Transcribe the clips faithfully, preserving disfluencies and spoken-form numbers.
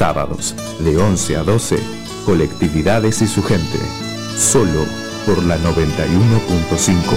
Sábados, de once a doce, Colectividades y su gente. Solo por la noventa y uno punto cinco.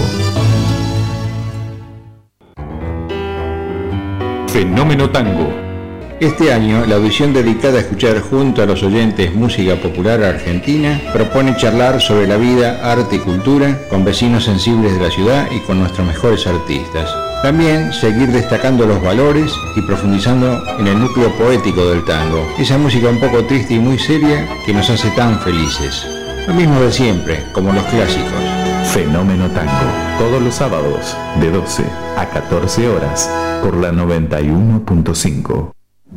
Fenómeno Tango. Este año, la audición dedicada a escuchar junto a los oyentes música popular argentina propone charlar sobre la vida, arte y cultura con vecinos sensibles de la ciudad y con nuestros mejores artistas. También seguir destacando los valores y profundizando en el núcleo poético del tango, esa música un poco triste y muy seria que nos hace tan felices. Lo mismo de siempre, como los clásicos. Fenómeno Tango, todos los sábados, de doce a catorce horas, por la noventa y uno punto cinco.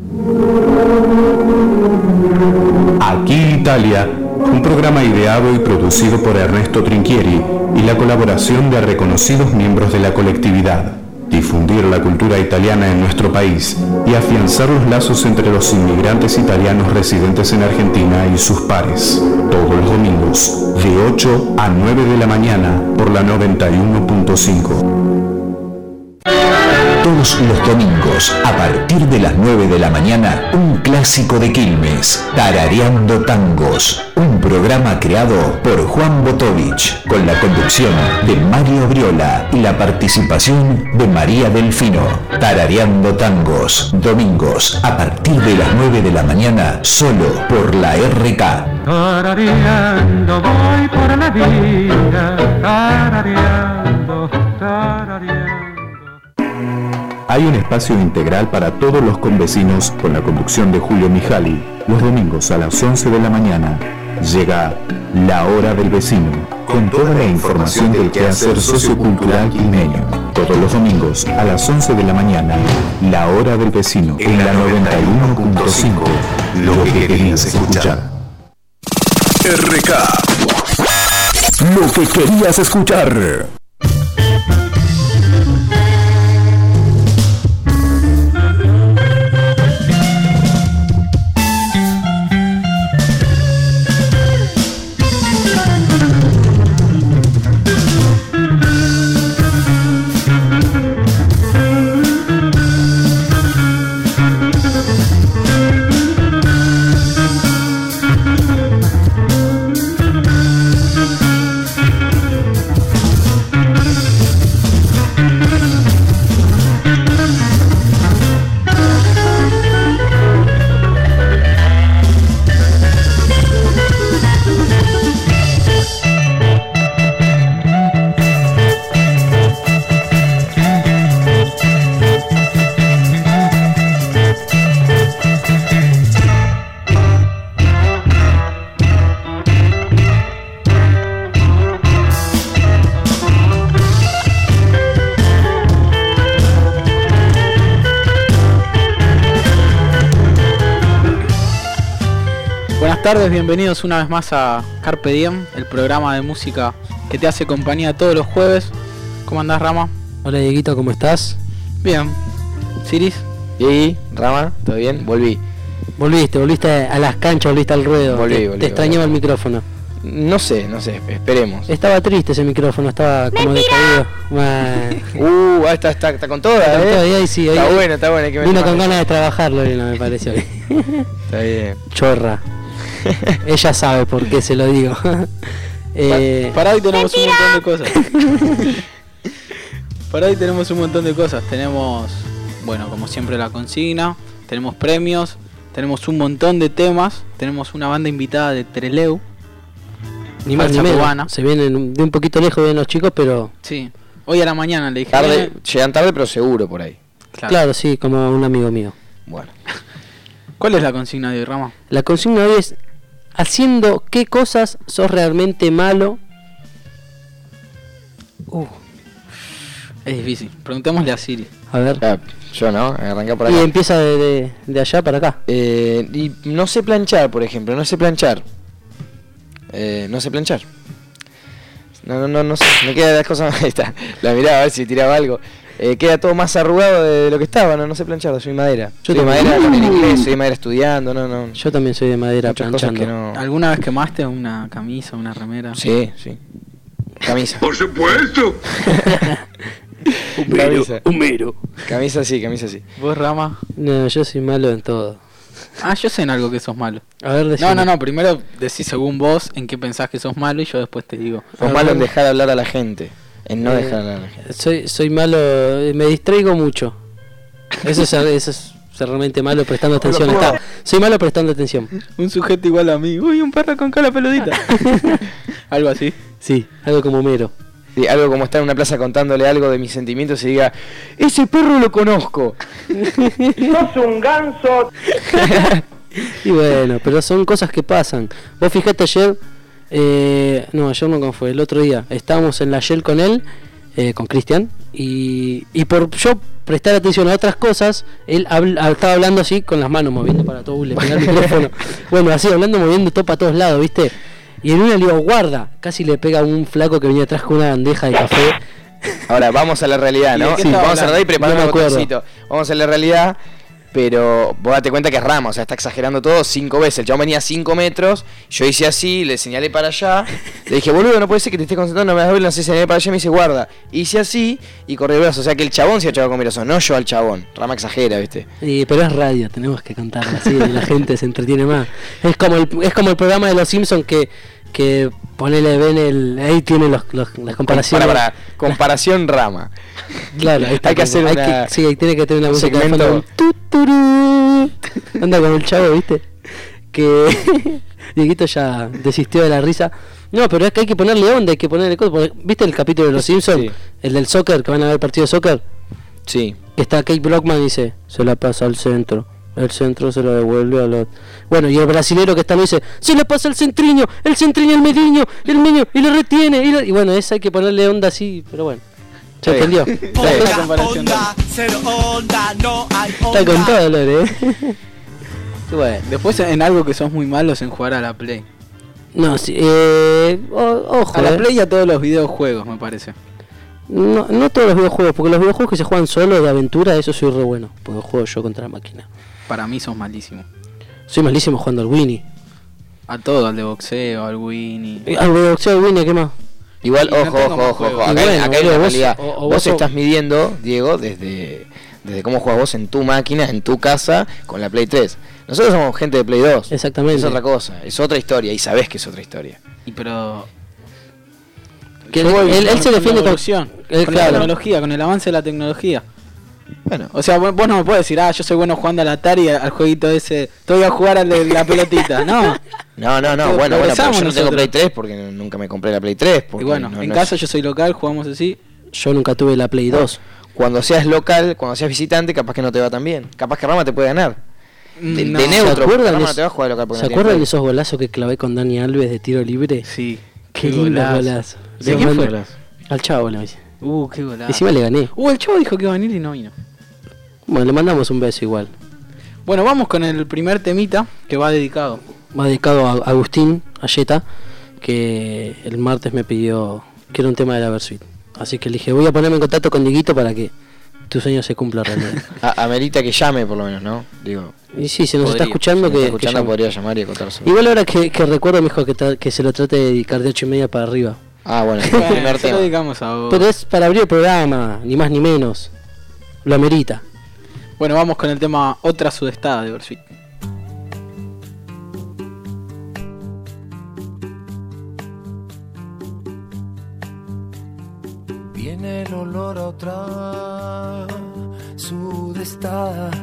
Aquí Italia, un programa ideado y producido por Ernesto Trinchieri y la colaboración de reconocidos miembros de la colectividad. Difundir la cultura italiana en nuestro país y afianzar los lazos entre los inmigrantes italianos residentes en Argentina y sus pares. Todos los domingos, de ocho a nueve de la mañana, por la noventa y uno punto cinco. Todos los domingos, a partir de las nueve de la mañana, un clásico de Quilmes, Tarareando Tangos, un programa creado por Juan Botovich, con la conducción de Mario Briola y la participación de María Delfino. Tarareando Tangos, domingos, a partir de las nueve de la mañana, solo por la R K. Tarareando voy por la vida, tarareando, tarareando. Hay un espacio integral para todos los convecinos con la conducción de Julio Mijali. Los domingos a las once de la mañana llega La Hora del Vecino, con toda la información del quehacer sociocultural quilmeño. Todos los domingos a las once de la mañana, La Hora del Vecino, en la noventa y uno punto cinco. Lo que querías escuchar. R K. Lo que querías escuchar. Buenas tardes, bienvenidos una vez más a Carpe Diem, el programa de música que te hace compañía todos los jueves. ¿Cómo andás, Rama? Hola, Dieguito, ¿cómo estás? Bien. ¿Siris? Y Rama, ¿todo bien? Volví. Volviste, volviste a las canchas, volviste al ruedo. Volví, te, volví, te extrañaba volví. el micrófono. No sé, no sé, esperemos. Estaba triste ese micrófono, estaba como decaído. Uh, ahí está, está, está con toda, está, ¿eh? Todavía, sí, está ahí, bueno, está bueno. Hay que vino con ganas de trabajarlo, no me pareció. Está bien. Chorra. Ella sabe por qué se lo digo. eh, Para hoy tenemos un montón de cosas. Para hoy tenemos un montón de cosas. Tenemos, bueno, como siempre la consigna. Tenemos premios. Tenemos un montón de temas. Tenemos una banda invitada de Trelew. Ni más ni menos. Se vienen de un poquito lejos de los chicos, pero... Sí. Hoy a la mañana le dije... Tarde, llegan tarde, pero seguro por ahí. Claro. Claro, sí, como un amigo mío. Bueno. ¿Cuál es la consigna de hoy, Rama? La consigna de hoy es... ¿Haciendo qué cosas sos realmente malo? Uh, es difícil. Preguntémosle a Siri. A ver. Ah, yo no, arranca por acá. Y empieza de, de, de allá para acá. Eh, y no sé planchar, por ejemplo. No sé planchar. Eh, no sé planchar. No, no, no, no sé. Me queda las cosas... Ahí está. La miraba a ver si tiraba algo. Eh, queda todo más arrugado de lo que estaba, no, no sé planchar, soy madera. Yo soy madera con el inglés, soy madera estudiando, no, no. Yo también soy de madera planchando. No... ¿Alguna vez quemaste una camisa, una remera? Sí, sí. Camisa. Por supuesto. Camisa. Humero. Camisa sí, camisa sí. ¿Vos, Rama? No, yo soy malo en todo. Ah, yo sé en algo que sos malo. A ver, decime. No, no, no, primero decís según vos en qué pensás que sos malo y yo después te digo. Sos malo en dejar hablar a la gente. En no eh, dejar hablar a la gente. Soy, soy malo, me distraigo mucho. Eso es, eso es realmente malo prestando atención. Está, soy malo prestando atención. Un sujeto igual a mí. Uy, un perro con cola peludita. Algo así. Sí, algo como Homero. Sí, algo como estar en una plaza contándole algo de mis sentimientos y diga, ese perro lo conozco. ¡Sos un ganso! Y bueno, pero son cosas que pasan. Vos fijate ayer, eh, no, ayer no fue, el otro día, estábamos en la Shell con él, eh, con Cristian, y, y por yo prestar atención a otras cosas, él habla, estaba hablando así con las manos, moviendo para todo, le pegaba el micrófono. Bueno, así, hablando, moviendo todo para todos lados, ¿viste? Y en una le digo, guarda, casi le pega a un flaco que venía atrás con una bandeja de café. Ahora, vamos a la realidad, ¿no? Sí, vamos a la realidad y preparamos un botoncito. Vamos a la realidad, pero vos date cuenta que es Rama, o sea, está exagerando todo cinco veces. El chabón venía a cinco metros, yo hice así, le señalé para allá, le dije, boludo, no puede ser que te estés concentrando, no me das doble, no sé, señalé para allá y me dice, guarda. Hice así y corrí el brazo, o sea que el chabón se ha echado con mi razón, no yo al chabón. Rama exagera, ¿viste? Sí, pero es radio, tenemos que contarlo así, y la gente se entretiene más. Es como el, es como el programa de Los Simpsons que... que ponele, ven el, ahí tiene los, los, las comparaciones. Para, para, comparación Rama. Claro, ahí está. Hay que hacer hay una, que, sí, ahí tiene que tener una música segmento. de fondo. Anda con el chavo, ¿viste? Que Dieguito ya desistió de la risa. No, pero es que hay que ponerle onda, hay que ponerle cosas. ¿Viste el capítulo de Los Simpsons? Sí. El del soccer, que van a ver partido de soccer. Sí. Que está Kate Brockman y dice, se la pasa al centro. El centro se lo devuelve al otro. Bueno, y el brasilero que está lo dice, se le pasa el centriño, el centriño al mediño, el medio, y lo retiene. Y, lo... y bueno, esa hay que ponerle onda así, pero bueno. ¿Se entendió? Onda, onda, cero onda, no hay onda. Está con todo, Lore, ¿eh? Bueno, después en algo que sos muy malos en jugar a la Play. No, sí, eh, o, ojo. A la eh. Play y a todos los videojuegos, me parece. No, no todos los videojuegos, porque los videojuegos que se juegan solo de aventura, eso soy re bueno. Porque juego yo contra la máquina. Para mí sos malísimo. Soy malísimo jugando al Winnie. A todo, al de boxeo, al Winnie. Al de boxeo, al Winnie, ¿qué más? Igual, ojo, no ojo, ojo, ojo. Acá, bueno, acá hay una vos, realidad. O, o vos, vos estás midiendo, Diego, desde, desde cómo juegas vos en tu máquina, en tu casa, con la Play tres. Nosotros somos gente de Play dos. Exactamente. Es otra cosa, es otra historia, y sabés que es otra historia. Y pero... Que él, él, él se defiende con, con, él, con claro. la tecnología, con el avance de la tecnología. Bueno, o sea, vos no me puedes decir, ah, yo soy bueno jugando al Atari, al jueguito ese, te voy a jugar al de la pelotita, no. No, no, no, bueno, bueno, pero yo no tengo Play tres porque nunca me compré la Play tres. Y bueno, no, en no casa es... yo soy local, jugamos así. Yo nunca tuve la Play dos. Cuando seas local, cuando seas visitante, capaz que no te va tan bien. Capaz que Rama te puede ganar. De, no. de neutro, ¿Se acuerdan, Rama es, no te va a jugar local ¿se acuerdan de esos golazos que clavé con Dani Alves de tiro libre? Sí. Qué, qué lindo golazo. ¿De quién fue? Al Chavo, le dice. Uh, qué golazo. Encima le gané. Uh, el Chavo dijo que iba a venir y no vino. Bueno, le mandamos un beso igual. Bueno, vamos con el primer temita que va dedicado. Va dedicado a Agustín Ayeta, que el martes me pidió que era un tema de la Versuit. Así que le dije, voy a ponerme en contacto con Dieguito para que tu sueño se cumpla realmente. a, amerita que llame por lo menos, ¿no? Digo. Y sí, se nos podría, está escuchando si que, está escuchando que podría llamar y contarse. Igual ahora que, que recuerdo, me dijo que, tra- que se lo trate de dedicar de ocho y media para arriba. Ah, bueno, el primer tema. Lo dedicamos a vos. Pero es para abrir el programa, ni más ni menos. Lo amerita. Bueno, vamos con el tema Otra Sudestada de Versuit. Viene el olor a otra sudestada.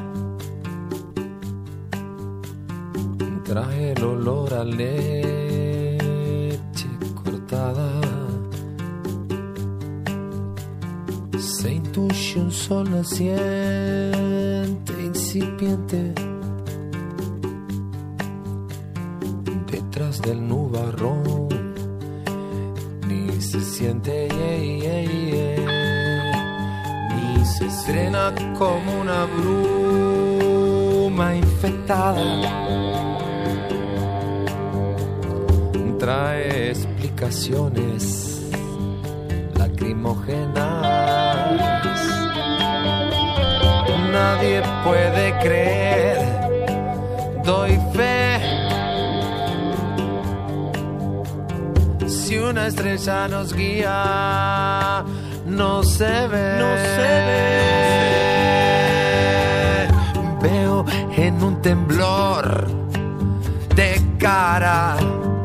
Trae el olor a leche cortada. Se intuye un sol naciente, incipiente, detrás del nubarrón. Ni se siente, yeah, yeah, yeah. Ni se estrena como una bruma infectada. Trae explicaciones lacrimógenas. Nadie puede creer, doy fe. Si una estrella nos guía, no se ve, no se ve. Veo en un temblor de cara.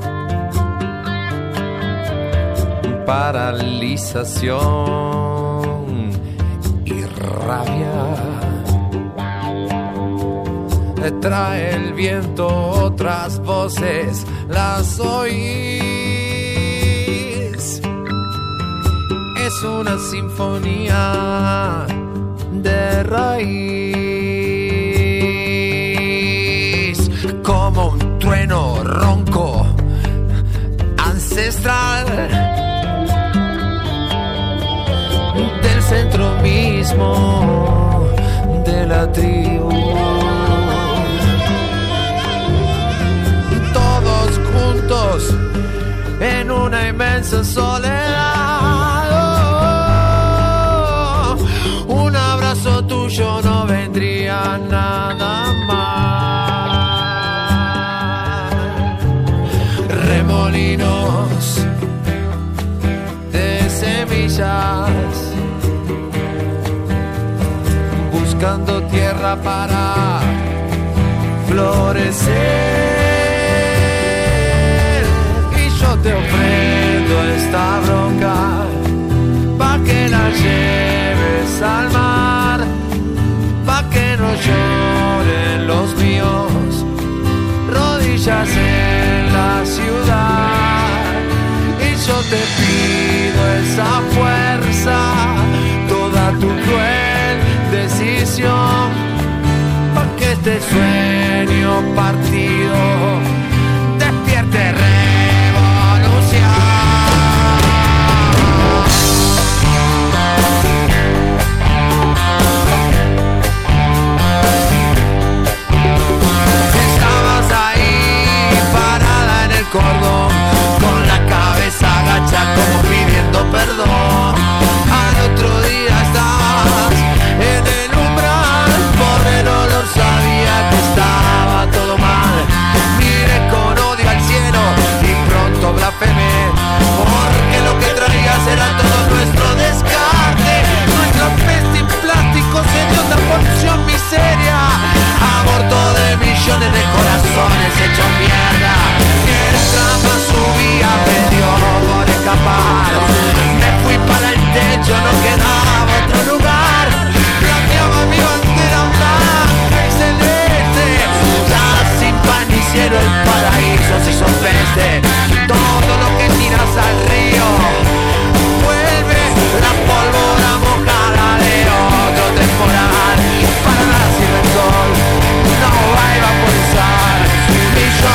Paralización y rabia. Trae el viento otras voces, las oís. Es una sinfonía de raíz, como un trueno ronco ancestral del centro mismo de la tribu. Todos juntos en una inmensa soledad. Oh, un abrazo tuyo no vendría nada mal. Remolinos de semillas, buscando tierra para florecer. Y yo te ofrendo esta bronca pa' que la lleves al mar, pa' que no lloren los míos, rodillas en la ciudad. Y yo te pido esa fuerza, toda tu cruel decisión, pa' que este sueño partido despierte revolución. Estabas ahí parada en el cordón, con la cabeza agacha como pidiendo perdón. Al otro día estabas en el umbral, por el olor sabía que estaba todo mal. Miré con odio al cielo y pronto blasfemé, porque lo que traías era todo nuestro descarte. Nuestra peste en plástico se dio otra porción miseria, aborto de millones de corazones hechos mierda. Mientras más subía me dio por escapar, me fui para el techo, no quedaba otro lugar. Plateaba mi bandera blanca y celeste, ya sin pan ni cielo el paraíso se hizo peste. Todo lo que tiras al río vuelve la pólvora mojada de otro temporal. Para nada sirve el sol, no va a evaporizar millones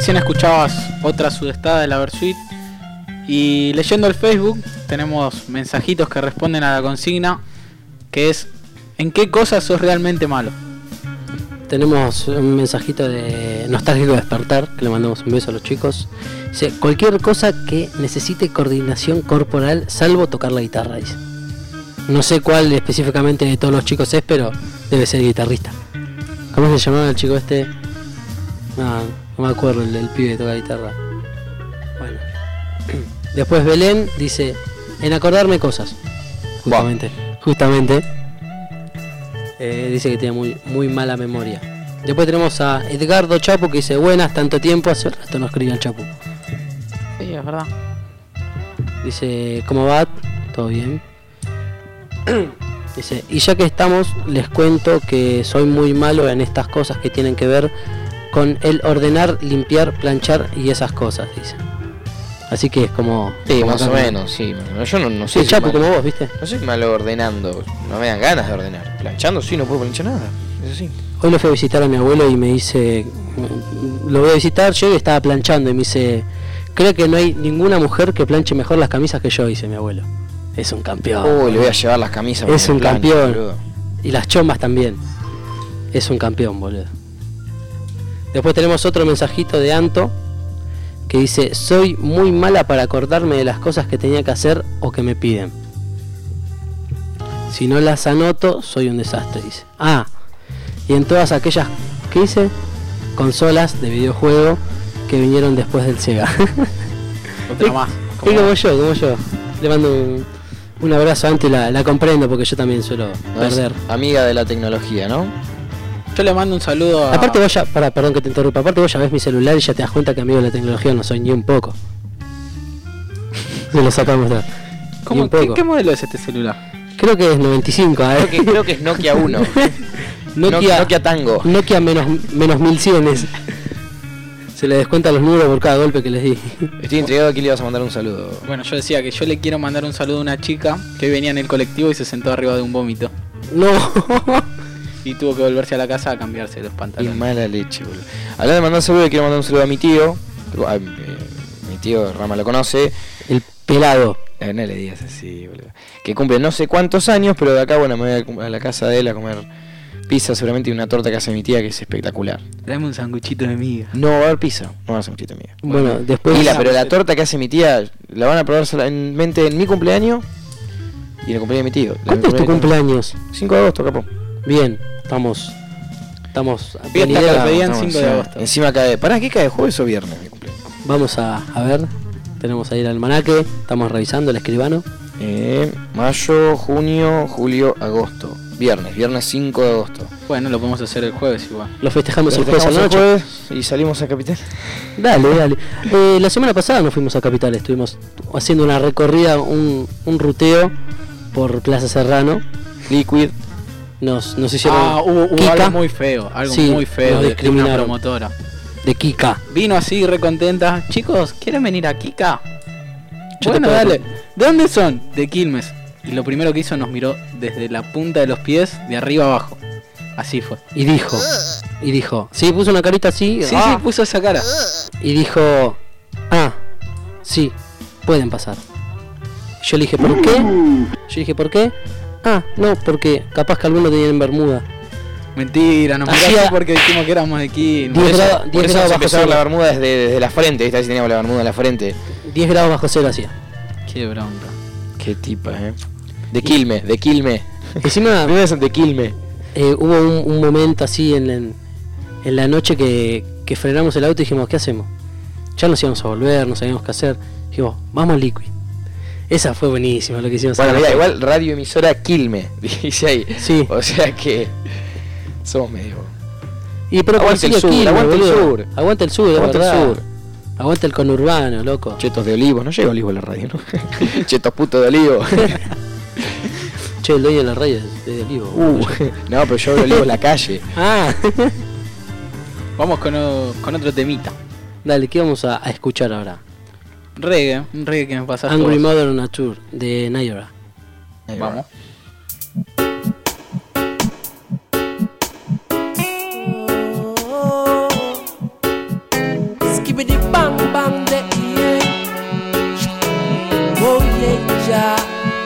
recién escuchabas otra sudestada de la Versuit. Y leyendo el Facebook tenemos mensajitos que responden a la consigna, que es: ¿en qué cosas sos realmente malo? Tenemos un mensajito de Nostálgico Despertar, que le mandamos un beso a los chicos. Dice: cualquier cosa que necesite coordinación corporal, salvo tocar la guitarra, dice. No sé cuál específicamente de todos los chicos es, pero debe ser guitarrista. ¿Cómo se llamaba el chico este? No, no me acuerdo, el, el pibe que toca guitarra. Bueno. Después Belén dice: en acordarme cosas. Justamente. Wow. Justamente. Eh, dice que tiene muy, muy mala memoria. Después tenemos a Edgardo Chapu, que dice: buenas, tanto tiempo, hace rato no escribía el Chapu. Sí, es verdad. Dice: ¿cómo va? ¿Todo bien? Dice: y ya que estamos, les cuento que soy muy malo en estas cosas que tienen que ver con el ordenar, limpiar, planchar y esas cosas, dice. Así que es como... Sí, como más o menos, sí. Yo no, no sé. Sí, Chapo, como vos, ¿viste? No soy malo ordenando, no me dan ganas de ordenar. Planchando sí, no puedo planchar nada, eso sí. Hoy lo fui a visitar a mi abuelo y me dice... Lo voy a visitar, yo y estaba planchando y me dice: creo que no hay ninguna mujer que planche mejor las camisas que yo, dice mi abuelo. Es un campeón. Uy, le voy a llevar las camisas. Es un plancha, campeón. Boludo. Y las chombas también. Es un campeón, boludo. Después tenemos otro mensajito de Anto, que dice: soy muy mala para acordarme de las cosas que tenía que hacer o que me piden. Si no las anoto, soy un desastre, dice. Ah, y en todas aquellas, ¿qué dice? Consolas de videojuego que vinieron después del Sega. Otra más. Y como yo, como yo. Le mando un, un abrazo a Anto y la, la comprendo, porque yo también suelo no perder. Amiga de la tecnología, ¿no? Yo le mando un saludo a... Aparte vos ya, para, perdón que te interrumpa, aparte vos ya ves mi celular y ya te das cuenta que amigo de la tecnología no soy ni un poco. Se lo sacamos de... ¿Cómo, ¿qué, ¿Qué modelo es este celular? Creo que es noventa y cinco, ¿eh? Creo que, creo que es Nokia uno. Nokia, Nokia Tango. Nokia menos, menos mil cien. Se le descuentan los números por cada golpe que les di. Estoy intrigado, aquí le ibas a mandar un saludo. Bueno, yo decía que yo le quiero mandar un saludo a una chica que hoy venía en el colectivo y se sentó arriba de un vómito. No. Y tuvo que volverse a la casa a cambiarse los pantalones. Qué mala leche, boludo. Hablando de mandar un saludo, quiero mandar un saludo a mi tío. A, mi, mi tío Rama lo conoce. El pelado. Eh, no le digas así, boludo. Que cumple no sé cuántos años, pero de acá, bueno, me voy a la casa de él a comer pizza, seguramente, y una torta que hace mi tía que es espectacular. Dame un sanguchito de miga. No va a haber pizza, no va a haber sanguchito de miga. Bueno, bueno después... La, pero la torta que hace mi tía la van a probar solamente en mi cumpleaños y en el cumpleaños de mi tío. ¿Cuánto es tu cumpleaños? cinco de agosto, capo. Bien, estamos... Estamos... Bien, la que pedían cinco de agosto. Encima cae... ¿Para qué cae? ¿Jueves o viernes mi cumpleaños? Vamos a, a ver... Tenemos ahí el almanaque, estamos revisando el escribano. Eh, mayo, junio, julio, agosto. Viernes, viernes cinco de agosto. Bueno, lo podemos hacer el jueves igual. Lo festejamos, lo el jueves a la noche. Jueves y salimos a Capital. Dale, dale. Eh, la semana pasada nos fuimos a Capital, estuvimos haciendo una recorrida, un, un ruteo por Plaza Serrano. Liquid. Nos, nos hicieron... Ah, hubo, hubo Kika. algo muy feo, algo sí, muy feo de, de una promotora. De Kika. Vino así, recontenta. Chicos, ¿quieren venir a Kika? Yo bueno, dale. ¿De dónde son? De Quilmes. Y lo primero que hizo, nos miró desde la punta de los pies, de arriba abajo. Así fue. Y dijo, y dijo, sí, puso una carita así. Sí, ah, sí, puso esa cara. Y dijo, ah, sí, pueden pasar. Yo le dije, ¿por qué? Yo dije, ¿por qué? Ah, no, porque capaz que algunos tenían en Bermuda. Mentira, nos miró así porque dijimos que éramos de Quilmes. diez grados, diez grados bajo cero. La bermuda desde, desde la frente, ¿viste? Si teníamos la bermuda en la frente. diez grados bajo cero hacía. Qué bronca. Qué tipa, eh. De Quilmes, de Quilmes. Encima, de Quilmes. Eh, hubo un, un momento así en, en, en la noche que, que frenamos el auto y dijimos, ¿qué hacemos? Ya nos íbamos a volver, no sabíamos qué hacer. Dijimos, vamos al Liquid. Esa fue buenísima lo que hicimos. Bueno, mira, igual radioemisora Quilmes, dice ahí. Sí. O sea que somos medio... Y pero aguante el sur, Quilmes, aguante el boludo. sur. Aguante el sur, aguante verdad. el sur. Aguante el conurbano, loco. Chetos de olivo, no llega olivo a la radio, ¿no? Chetos puto de olivo. Che, el dueño de la radio es de olivo. Uh, no, pero yo veo olivo en la calle. Ah. Vamos con, o, con otro temita. Dale, ¿qué vamos a, a escuchar ahora? Reggae, un reggae que me pasaste. Angry Modern Nature, de Nayara. Vamos. Babylon.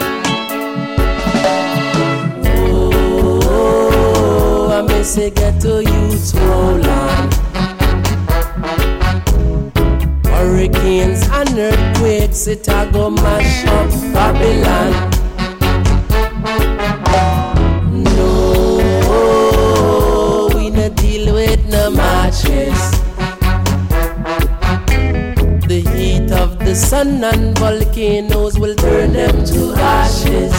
Oh, I miss a ghetto youth roll on. Hurricanes and earthquakes, it a go mash up Babylon. No, we no deal with no matches. The heat of the sun and volcanoes will turn them to ashes.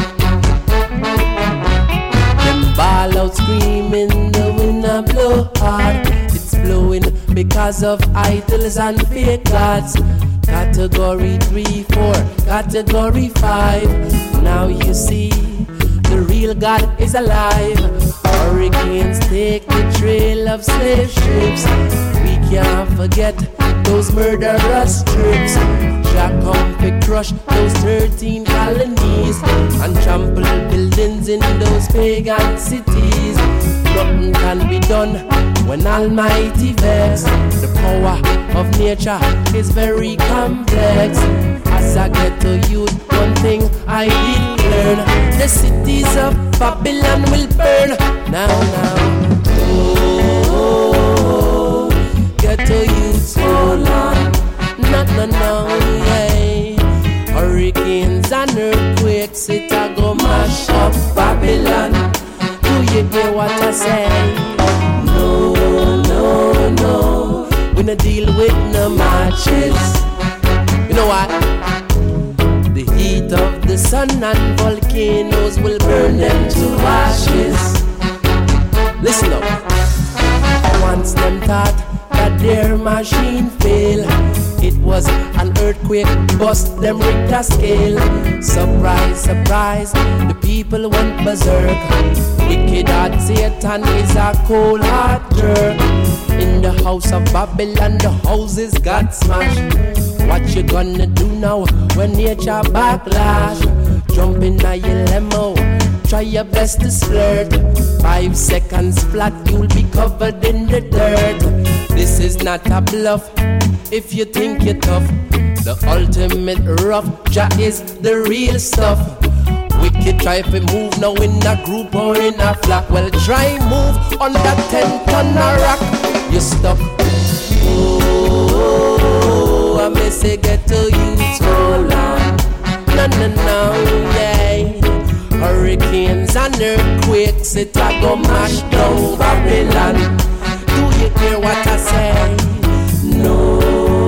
Them ball out screaming, the wind a blow hard. It's blowing because of idols and fake gods. Category three, four, category five. Now you see, the real God is alive. Hurricanes take the trail of slave ships. We can't forget those murderous trips. Jack come to crush those thirteen colonies and trample buildings in those pagan cities. Nothing can be done when Almighty vex. The power of nature is very complex. As I get to youth, one thing I did learn: the cities of Babylon will burn. Now, now, oh, get to youth, hold on. No, no, no, yeah. Hurricanes and earthquakes, it a go mash up Babylon. Do you hear what I say? No, no, no, we no deal with no matches. You know what? The heat of the sun and volcanoes will burn them to ashes. Listen up. Once them thought that their machine failed, it was an earthquake bust them Richter scale. Surprise, surprise, the people went berserk. Wicked heart Satan is a cold heart jerk. In the house of Babylon, the houses got smashed. What you gonna do now when nature backlash? Jump in a your limo, try your best to flirt. Five seconds flat, you'll be covered in the dirt. This is not a bluff, if you think you're tough. The ultimate rough, Jah is the real stuff. Wicked try to move now in a group or in a flock. Well, try move on that ten ton of rock. You're stuck. Oh, I may say get to you so long. No, no, no, yeah. Hurricanes and earthquakes, it a go mash down Babylon. Do you hear what I say? No,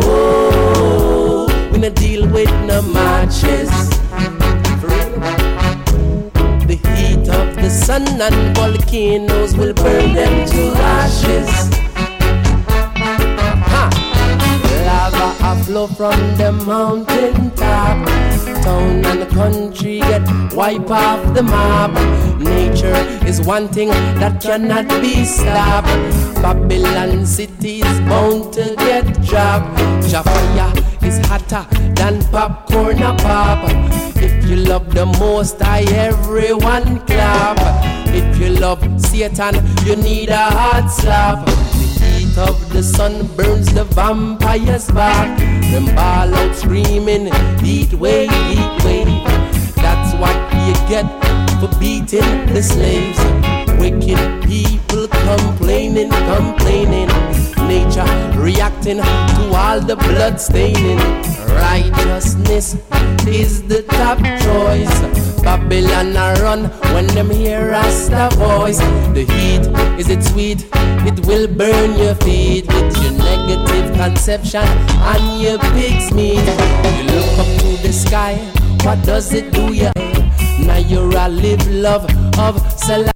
we no deal with no matches. The heat of the sun and volcanoes will burn them to ashes. Ha! Lava a flow from the mountain top. Town and the country get wiped off the map. Nature is one thing that cannot be stopped. Babylon city is bound to get dropped. Jafaya is hotter than popcorn a pop. If you love the Most High, everyone clap. If you love Satan, you need a hard slap. The heat of the sun burns the vampires back. Them ball out screaming, heat wave, heat wave. That's what you get for beating the slaves. Wicked people complaining, complaining. Nature reacting to all the blood staining. Righteousness is the top choice. Babylon a run when them hear Rasta voice. The heat, is it sweet? It will burn your feet with your negative conception and your pig's meat. You look up to the sky, what does it do ya? Now you're a live love of Salah.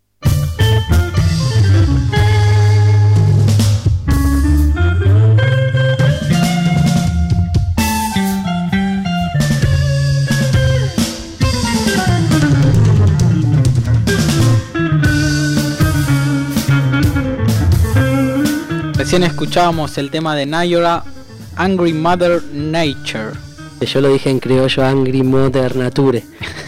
Recién escuchábamos el tema de Nayora, Angry Mother Nature. Yo lo dije en criollo, Angry Mother Nature.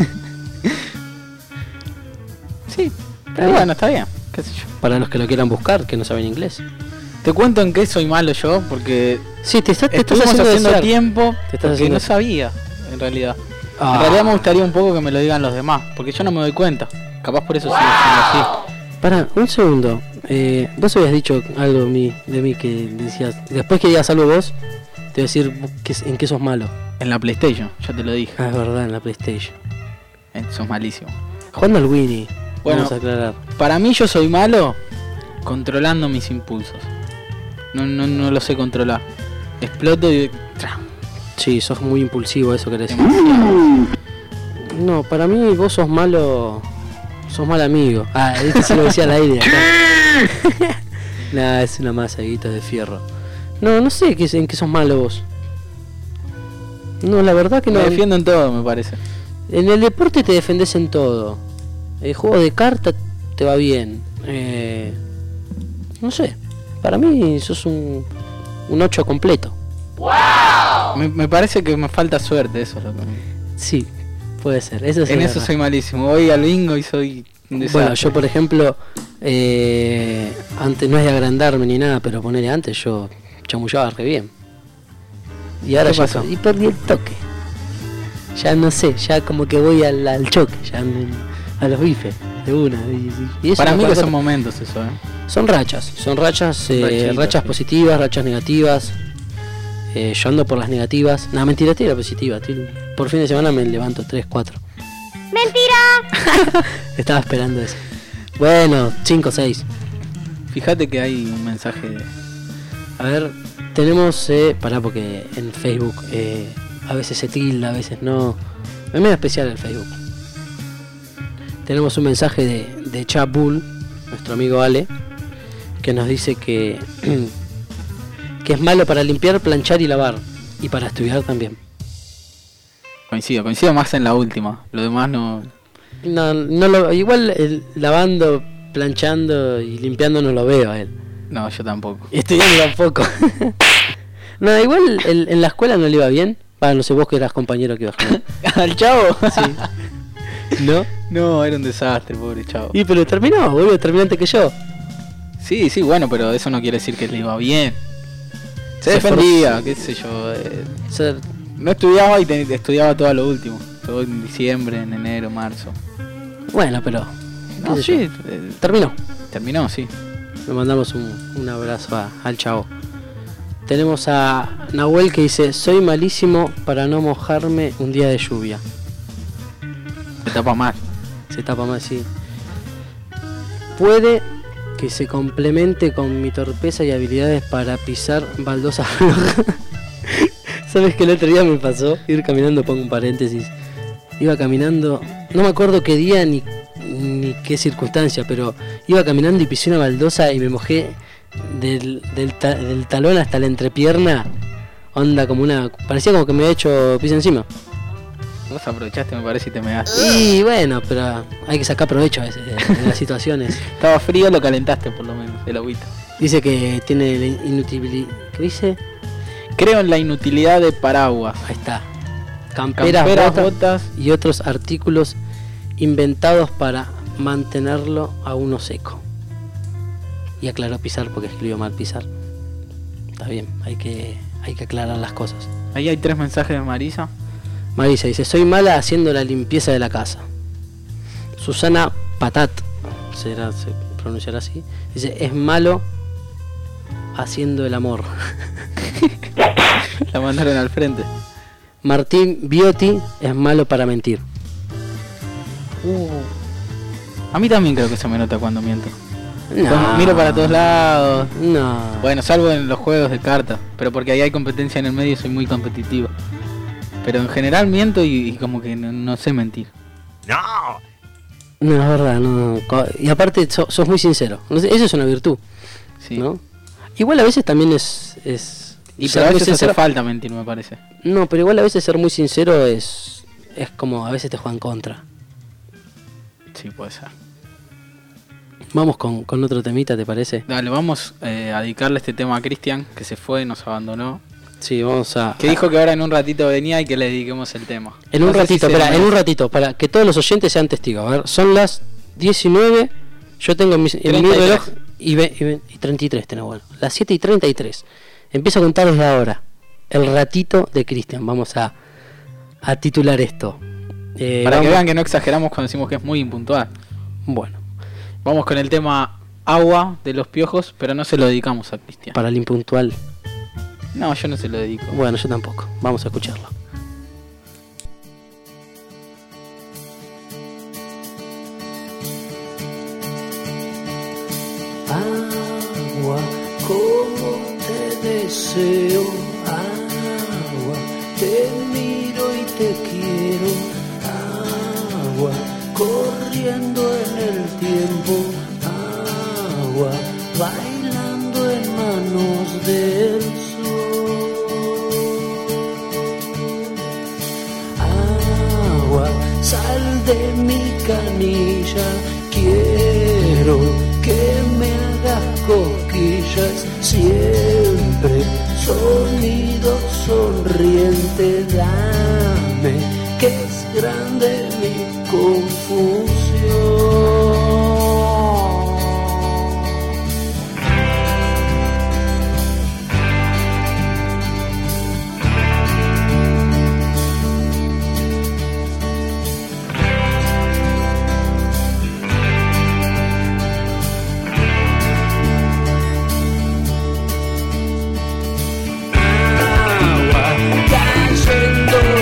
Sí, pero bueno, está bien, qué sé yo. Para los que lo quieran buscar, que no saben inglés. Te cuento en qué soy malo yo, porque sí, te, está, te estás haciendo, haciendo tiempo te estás porque haciendo... no sabía, en realidad. Ah. En realidad me gustaría un poco que me lo digan los demás, porque yo no me doy cuenta. Capaz por eso sigo siendo así. Pará, un segundo. Eh, vos habías dicho algo de mí, de mí que decías. Después que digas algo vos, te voy a decir que, en qué sos malo. En la PlayStation, ya te lo dije. Ah, es verdad, en la PlayStation. Eh, sos malísimo. Jugando al Winnie. Bueno, vamos a aclarar. Para mí yo soy malo controlando mis impulsos. No, no, no lo sé controlar. Exploto y... Sí, sos muy impulsivo, eso querés decir. No, para mí vos sos malo. Sos mal amigo. Ah, este se lo decía al aire. Nah, es una masa, guita de fierro. No, no sé qué, en qué sos malo vos. No, la verdad que no. Me defiendo en todo, me parece. En el deporte te defendés en todo. El juego de cartas te va bien. Eh, no sé. Para mí sos un un ocho completo. ¡Wow! Me, me parece que me falta suerte, eso es lo que me... Sí, puede ser. Eso en eso soy malísimo. Voy al bingo y soy un desastre. Bueno, yo por ejemplo, eh, antes no es de agrandarme ni nada, pero ponerle antes yo chamullaba re bien. Y ahora ¿Qué ya pasó? y perdí el toque. Ya no sé, ya como que voy al, al choque, ya me, a los bifes de una. Y, y eso para mí que son cosa, momentos eso, ¿eh? Son rachas, son rachas, eh, Rachitas, rachas sí. positivas, rachas negativas. Eh, yo ando por las negativas. No, mentira, estoy la positiva. Estoy, por fin de semana me levanto tres, cuatro. ¡Mentira! Estaba esperando eso. Bueno, cinco, seis. Fíjate que hay un mensaje de... A ver, tenemos... Eh, pará porque en Facebook eh, a veces se tilda, a veces no. Es medio especial el Facebook. Tenemos un mensaje de, de Chapul, nuestro amigo Ale, que nos dice que... que es malo para limpiar, planchar y lavar. Y para estudiar también. Coincido, coincido más en la última. Lo demás no... No, no lo, igual el, lavando, planchando y limpiando no lo veo a él. No, yo tampoco. Y estudiando tampoco. No, igual el, en la escuela no le iba bien. Ah, no sé, vos que eras compañero que ibas con... ¿Al chavo? Sí. ¿No? No, era un desastre, pobre chavo. Y pero terminó, boludo, terminó antes que yo. Sí, sí, bueno, pero eso no quiere decir que le iba bien. Se, Se defendía, esforzó. qué sé yo. Eh, Ser... No estudiaba y te, estudiaba todo a lo último. Todo en diciembre, en enero, marzo. Bueno, pero... No, qué sé sí, yo. eh, Terminó. terminó, sí. Le mandamos un, un abrazo a, al chavo. Tenemos a Nahuel que dice: soy malísimo para no mojarme un día de lluvia. Se tapa mal. Se tapa mal, sí. Puede que se complemente con mi torpeza y habilidades para pisar baldosas flojas. ¿Sabes qué el otro día me pasó? Ir caminando, pongo un paréntesis. Iba caminando, no me acuerdo qué día ni, ni qué circunstancia, pero iba caminando y pisé una baldosa y me mojé del, del, ta, del talón hasta la entrepierna. Onda como una... parecía como que me había hecho pis encima. Vos aprovechaste, me parece, y te measte. Y bueno, pero hay que sacar provecho a veces de, de las situaciones. Estaba frío, lo calentaste por lo menos, el agüita. Dice que tiene la inutilidad... ¿Qué dice? Creo en la inutilidad de paraguas. Ahí está. Camperas, Camperas, botas, botas y otros artículos inventados para mantenerlo a uno seco. Y aclaró pisar porque escribió mal pisar. Está bien, hay que, hay que aclarar las cosas. Ahí hay tres mensajes de Marisa. Marisa dice: soy mala haciendo la limpieza de la casa. Susana Patat, será, se pronunciará así, dice: es malo haciendo el amor. La mandaron al frente. Martín Biotti: es malo para mentir. Uh. A mí también creo que se me nota cuando miento. No. Cuando miro para todos lados. No. Bueno, salvo en los juegos de cartas, pero porque ahí hay competencia en el medio y soy muy competitivo. Pero en general miento y, y como que no, no sé mentir. No. No, es verdad, no. Y aparte sos, sos muy sincero. Eso es una virtud. Sí. ¿No? Igual a veces también es... es y ser pero a muy veces sincero. hace falta mentir, me parece. No, pero igual a veces ser muy sincero es... es como a veces te juegan contra. Sí, puede ser. Vamos con, con otro temita, ¿te parece? Dale, vamos eh, a dedicarle este tema a Cristian, que se fue, nos abandonó. Sí, vamos a... Que dijo que ahora en un ratito venía y que le dediquemos el tema. En un No sé ratito, si se espera, le- en un ratito, para que todos los oyentes sean testigos. A ver, son las diecinueve, yo tengo en mi, en mi treinta y tres. reloj y, ve, y, ve, y treinta y tres tenés, bueno. Las siete y treinta y tres. Empiezo a contar desde ahora. El ratito de Cristian. Vamos a, a titular esto. Eh, Para vamos... que vean que no exageramos cuando decimos que es muy impuntual. Bueno. Vamos con el tema agua de los piojos, pero no se lo dedicamos a Cristian. Para el impuntual. No, yo no se lo dedico. Bueno, yo tampoco. Vamos a escucharlo. Agua, como te deseo, agua, te miro y te quiero, agua, corriendo en el tiempo, agua, bailando en manos del sol. Agua, sal de mi canilla, quiero que me hagas cosquillas, siempre sonido sonriente, dame que es grande mi confusión. Cayendo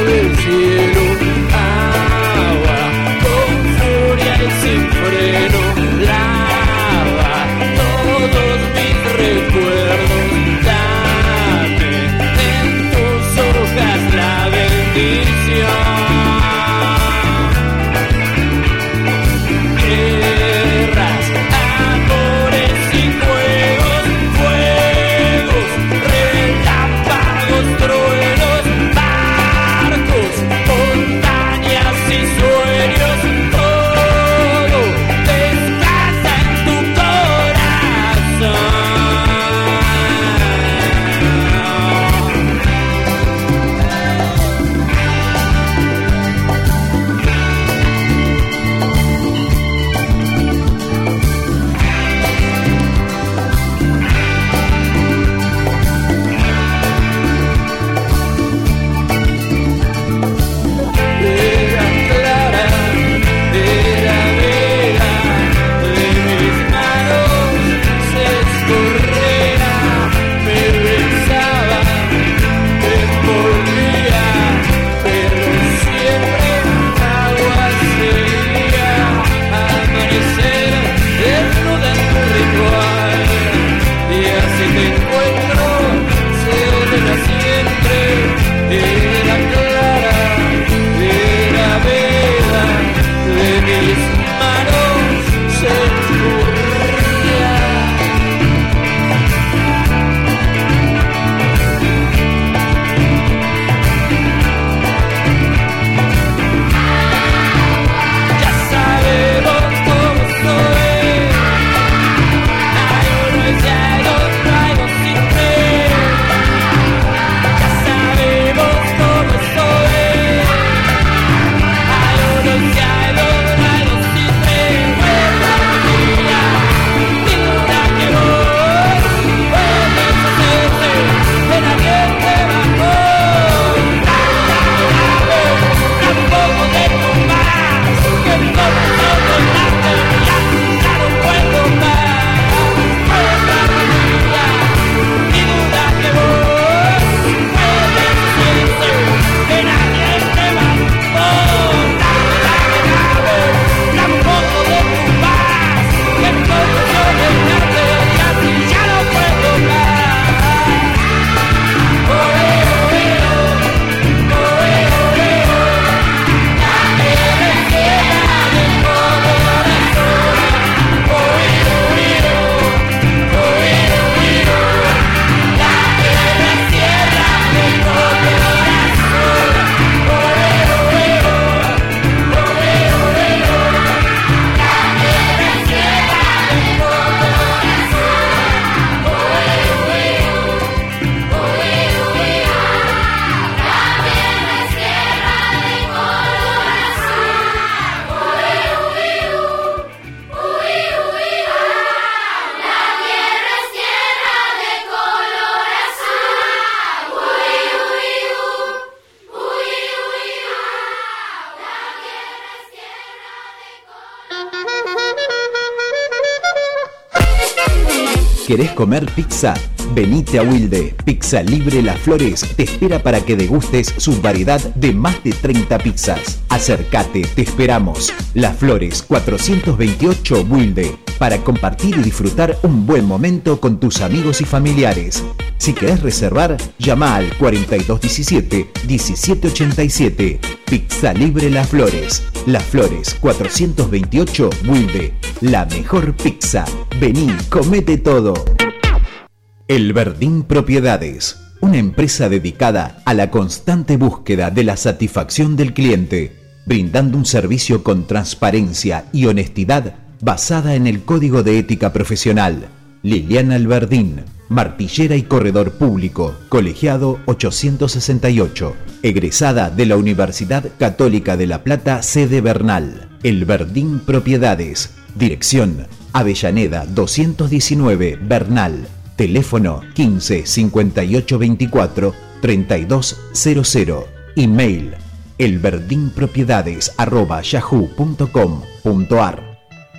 ¿Querés comer pizza? Venite a Wilde. Pizza Libre Las Flores te espera para que degustes su variedad de más de treinta pizzas. Acércate, te esperamos. Las Flores cuatrocientos veintiocho Wilde, para compartir y disfrutar un buen momento con tus amigos y familiares. Si querés reservar, llama al cuarenta y dos diecisiete, diecisiete ochenta y siete. Pizza Libre Las Flores. Las Flores cuatrocientos veintiocho Wilde. La mejor pizza. Vení, comete todo. El Verdín Propiedades, una empresa dedicada a la constante búsqueda de la satisfacción del cliente, brindando un servicio con transparencia y honestidad basada en el Código de Ética Profesional. Liliana Alberdín, martillera y corredor público, colegiado ochocientos sesenta y ocho, egresada de la Universidad Católica de La Plata, sede Bernal. El Verdín Propiedades, dirección Avellaneda doscientos diecinueve, Bernal. Teléfono quince cincuenta y ocho veinticuatro treinta y dos cero cero. Email elverdinpropiedades arroba yahoo punto com punto ar.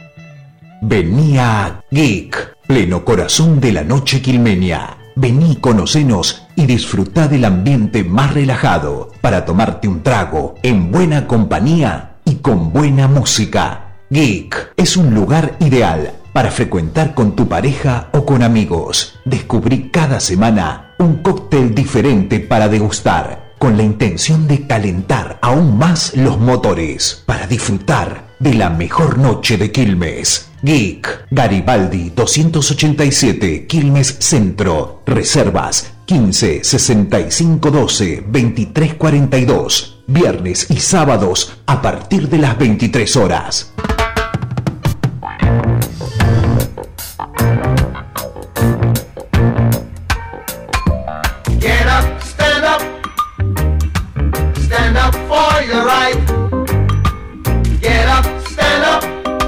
Venía Geek, pleno corazón de la noche quilmeña. Vení, conocenos y disfrutá del ambiente más relajado para tomarte un trago en buena compañía y con buena música. Geek es un lugar ideal para frecuentar con tu pareja o con amigos. Descubrí cada semana un cóctel diferente para degustar, con la intención de calentar aún más los motores, para disfrutar de la mejor noche de Quilmes. Geek, Garibaldi doscientos ochenta y siete, Quilmes Centro. Reservas quince sesenta y cinco doce veintitrés cuarenta y dos. Viernes y sábados a partir de las veintitrés horas. Get up, stand up, stand up for your right. Get up, stand up,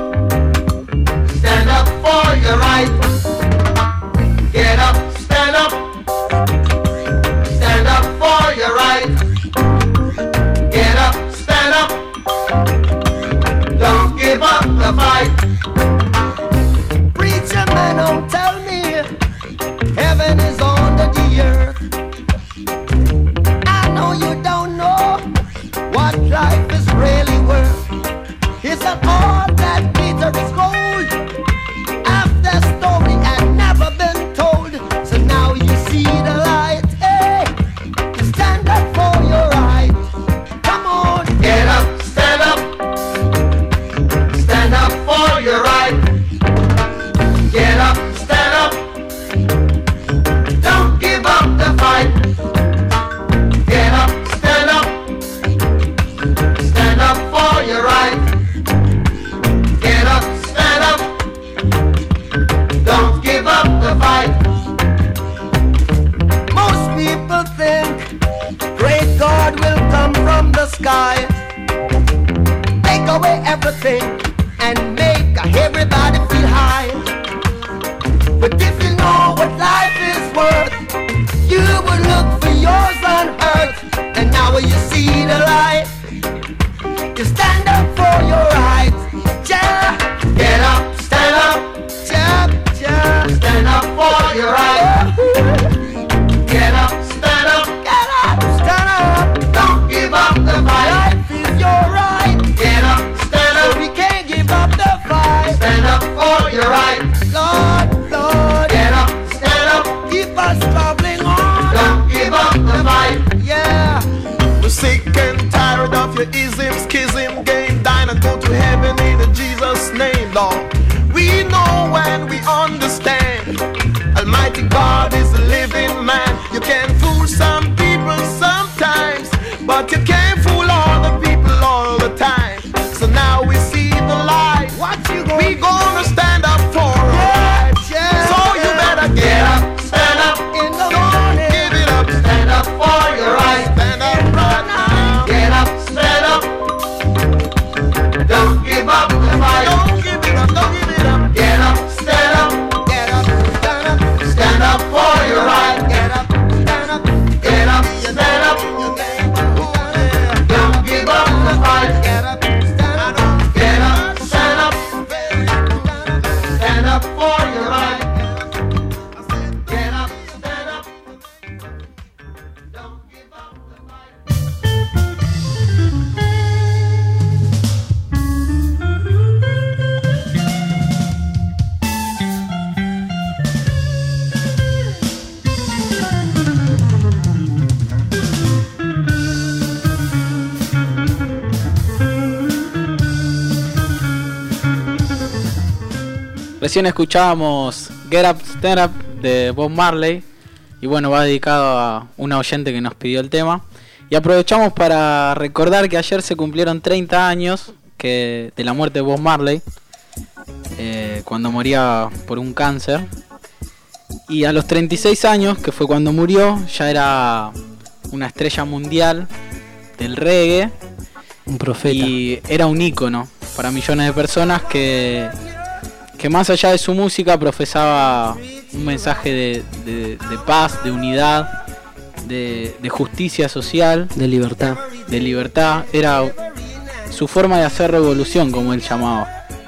stand up for your right. Get up, stand up, stand up for your right. Get up, stand up, don't give up the fight. Preacher man, don't tell me heaven is under the earth. I know you don't know what life is really worth. Is that all that glitter is gold? After story had never been told, so now you see the light. Hey, stand up for your right. Come on, get up, stand up, stand up for your right. Get up, stand up, don't give up the fight. Get up, stand up, stand up for your right. Get up, stand up, don't give up the fight. Most people think great God will come from the sky, take away everything and make everybody feel high. But if you know what life is worth, you would look for yours on earth. And now you see the light, you stand up for your rights. Yeah, get up, stand up, yeah, yeah. Stand up for your rights. Get up, stand up, get up, stand up. Don't give up the fight. Life is your right. Get up, stand up. We can't give up the fight. Stand up for your rights. Lord, Lord, get up, stand up. Keep us traveling on. Don't give up the fight. Yeah. We're sick and tired of your ism, schism, game, dine and go to heaven in Jesus' name, Lord. We know and we understand. Almighty God is a living man. You can fool some people sometimes, but you can't fool all the people all the time. So now we see the light. What you gonna we gonna stand up for yeah, right. Yeah, so you better get up, stand up in the morning. Give it up, stand up for your right. Stand up right now. Get up, stand up, Recién escuchábamos Get Up, Stand Up de Bob Marley. Y bueno, va dedicado a una oyente que nos pidió el tema. Y aprovechamos para recordar que ayer se cumplieron treinta años que, de la muerte de Bob Marley. Eh, cuando moría por un cáncer. Y a los treinta y seis años, que fue cuando murió, ya era una estrella mundial del reggae. Un profeta. Y era un ícono para millones de personas que... que más allá de su música profesaba un mensaje de, de, de paz, de unidad, de, de justicia social, de libertad. De libertad. Era su forma de hacer revolución, como él llamaba.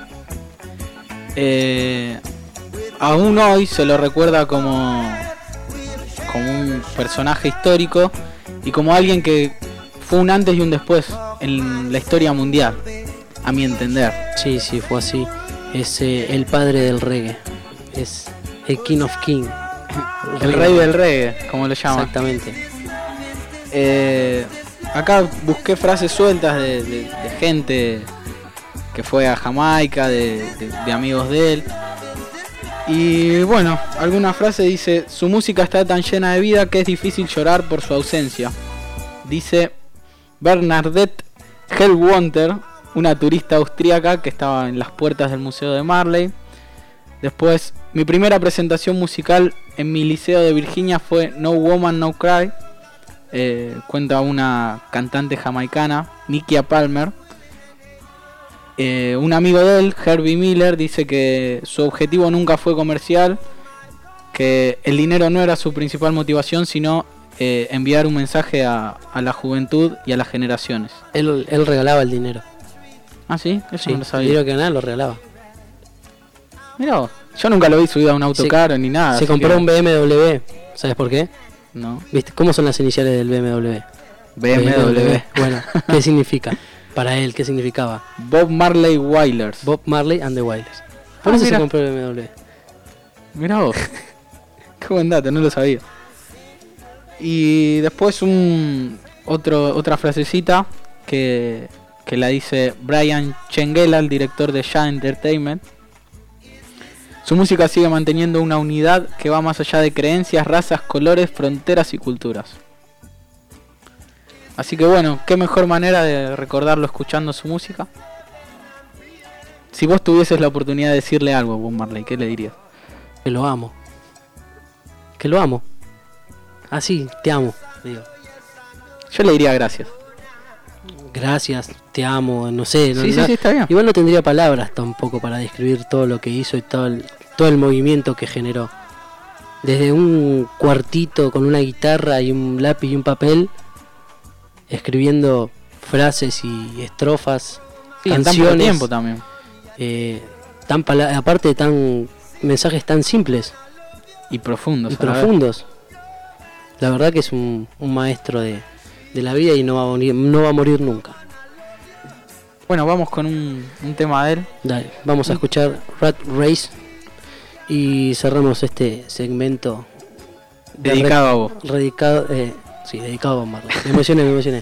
Eh, aún hoy se lo recuerda como, como un personaje histórico y como alguien que fue un antes y un después en la historia mundial, a mi entender. Sí, sí, fue así. Es eh, el padre del reggae. Es el King of King. El, el rey del reggae, como lo llaman. Exactamente. Eh, acá busqué frases sueltas de, de, de gente que fue a Jamaica, de, de, de amigos de él. Y bueno, alguna frase dice: su música está tan llena de vida que es difícil llorar por su ausencia. Dice Bernadette Hellwater, una turista austríaca que estaba en las puertas del Museo de Marley. Después, mi primera presentación musical en mi liceo de Virginia fue No Woman No Cry. Eh, cuenta una cantante jamaicana, Nikia Palmer. Eh, un amigo de él, Herbie Miller, dice que su objetivo nunca fue comercial, que el dinero no era su principal motivación, sino eh, enviar un mensaje a, a la juventud y a las generaciones. Él, él regalaba el dinero. Ah, sí, eso sí, no lo sabía. El dinero que ganaba lo regalaba. Mirá vos, yo nunca lo vi subido a un auto se, caro ni nada. Se compró que... un B M W, ¿sabes por qué? No. ¿Viste cómo son las iniciales del B M W? B M W. Bueno, ¿qué significa? Para él, ¿qué significaba? Bob Marley Wailers. Bob Marley and the Wailers. Por ah, eso mira. Se compró el B M W. Mirá vos. Qué buen dato, no lo sabía. Y después un otro otra frasecita que, que la dice Brian Chengela, el director de Shaw Entertainment. Su música sigue manteniendo una unidad que va más allá de creencias, razas, colores, fronteras y culturas. Así que bueno, qué mejor manera de recordarlo escuchando su música. Si vos tuvieses la oportunidad de decirle algo a Bob Marley, ¿qué le dirías? Que lo amo. Que lo amo. Así, te amo, digo. Yo le diría gracias. Gracias, te amo, no sé. Sí, no, sí, sí, está bien. Igual no tendría palabras tampoco para describir todo lo que hizo y todo el, todo el movimiento que generó. Desde un cuartito con una guitarra y un lápiz y un papel, escribiendo frases y estrofas, sí, canciones. En tan poco tiempo también. Eh, tan pala- aparte de tan mensajes tan simples y profundos. Y profundos. La verdad que es un, un maestro de, de la vida y no va a morir, no va a morir nunca. Bueno, vamos con un, un tema de él. Dale, vamos a escuchar Rat Race y cerramos este segmento dedicado de re- a vos. Dedicado, eh, sí, dedicado a Bob Marley. Me emocioné, me emocioné.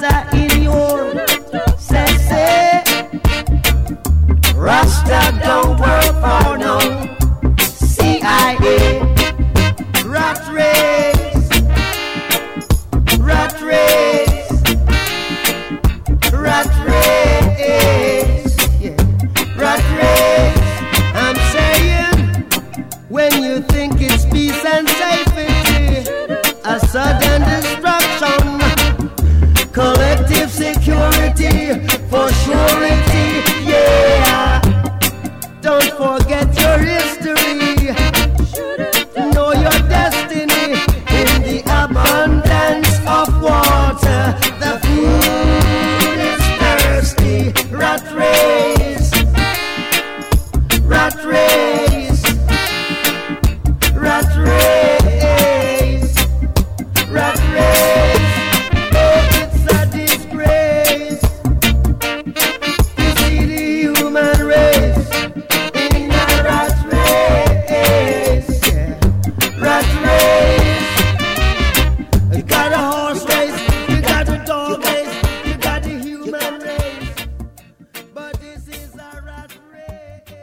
Rasta in your say say. Rasta don't work for no C I A. Rat race, rat race, rat race, yeah. Rat race. I'm saying, when you think it's peace and safety, a sudden destruction, collective security for surety, yeah. Don't forget your history, know your destiny in the abundance of water. The food is thirsty. Rat race, rat race, rat race, rat race. Oh, it's a disgrace to see the human race in a rat race, yeah. Rat race. You got a horse race, you got a dog race, you got a human race, but this is a rat race.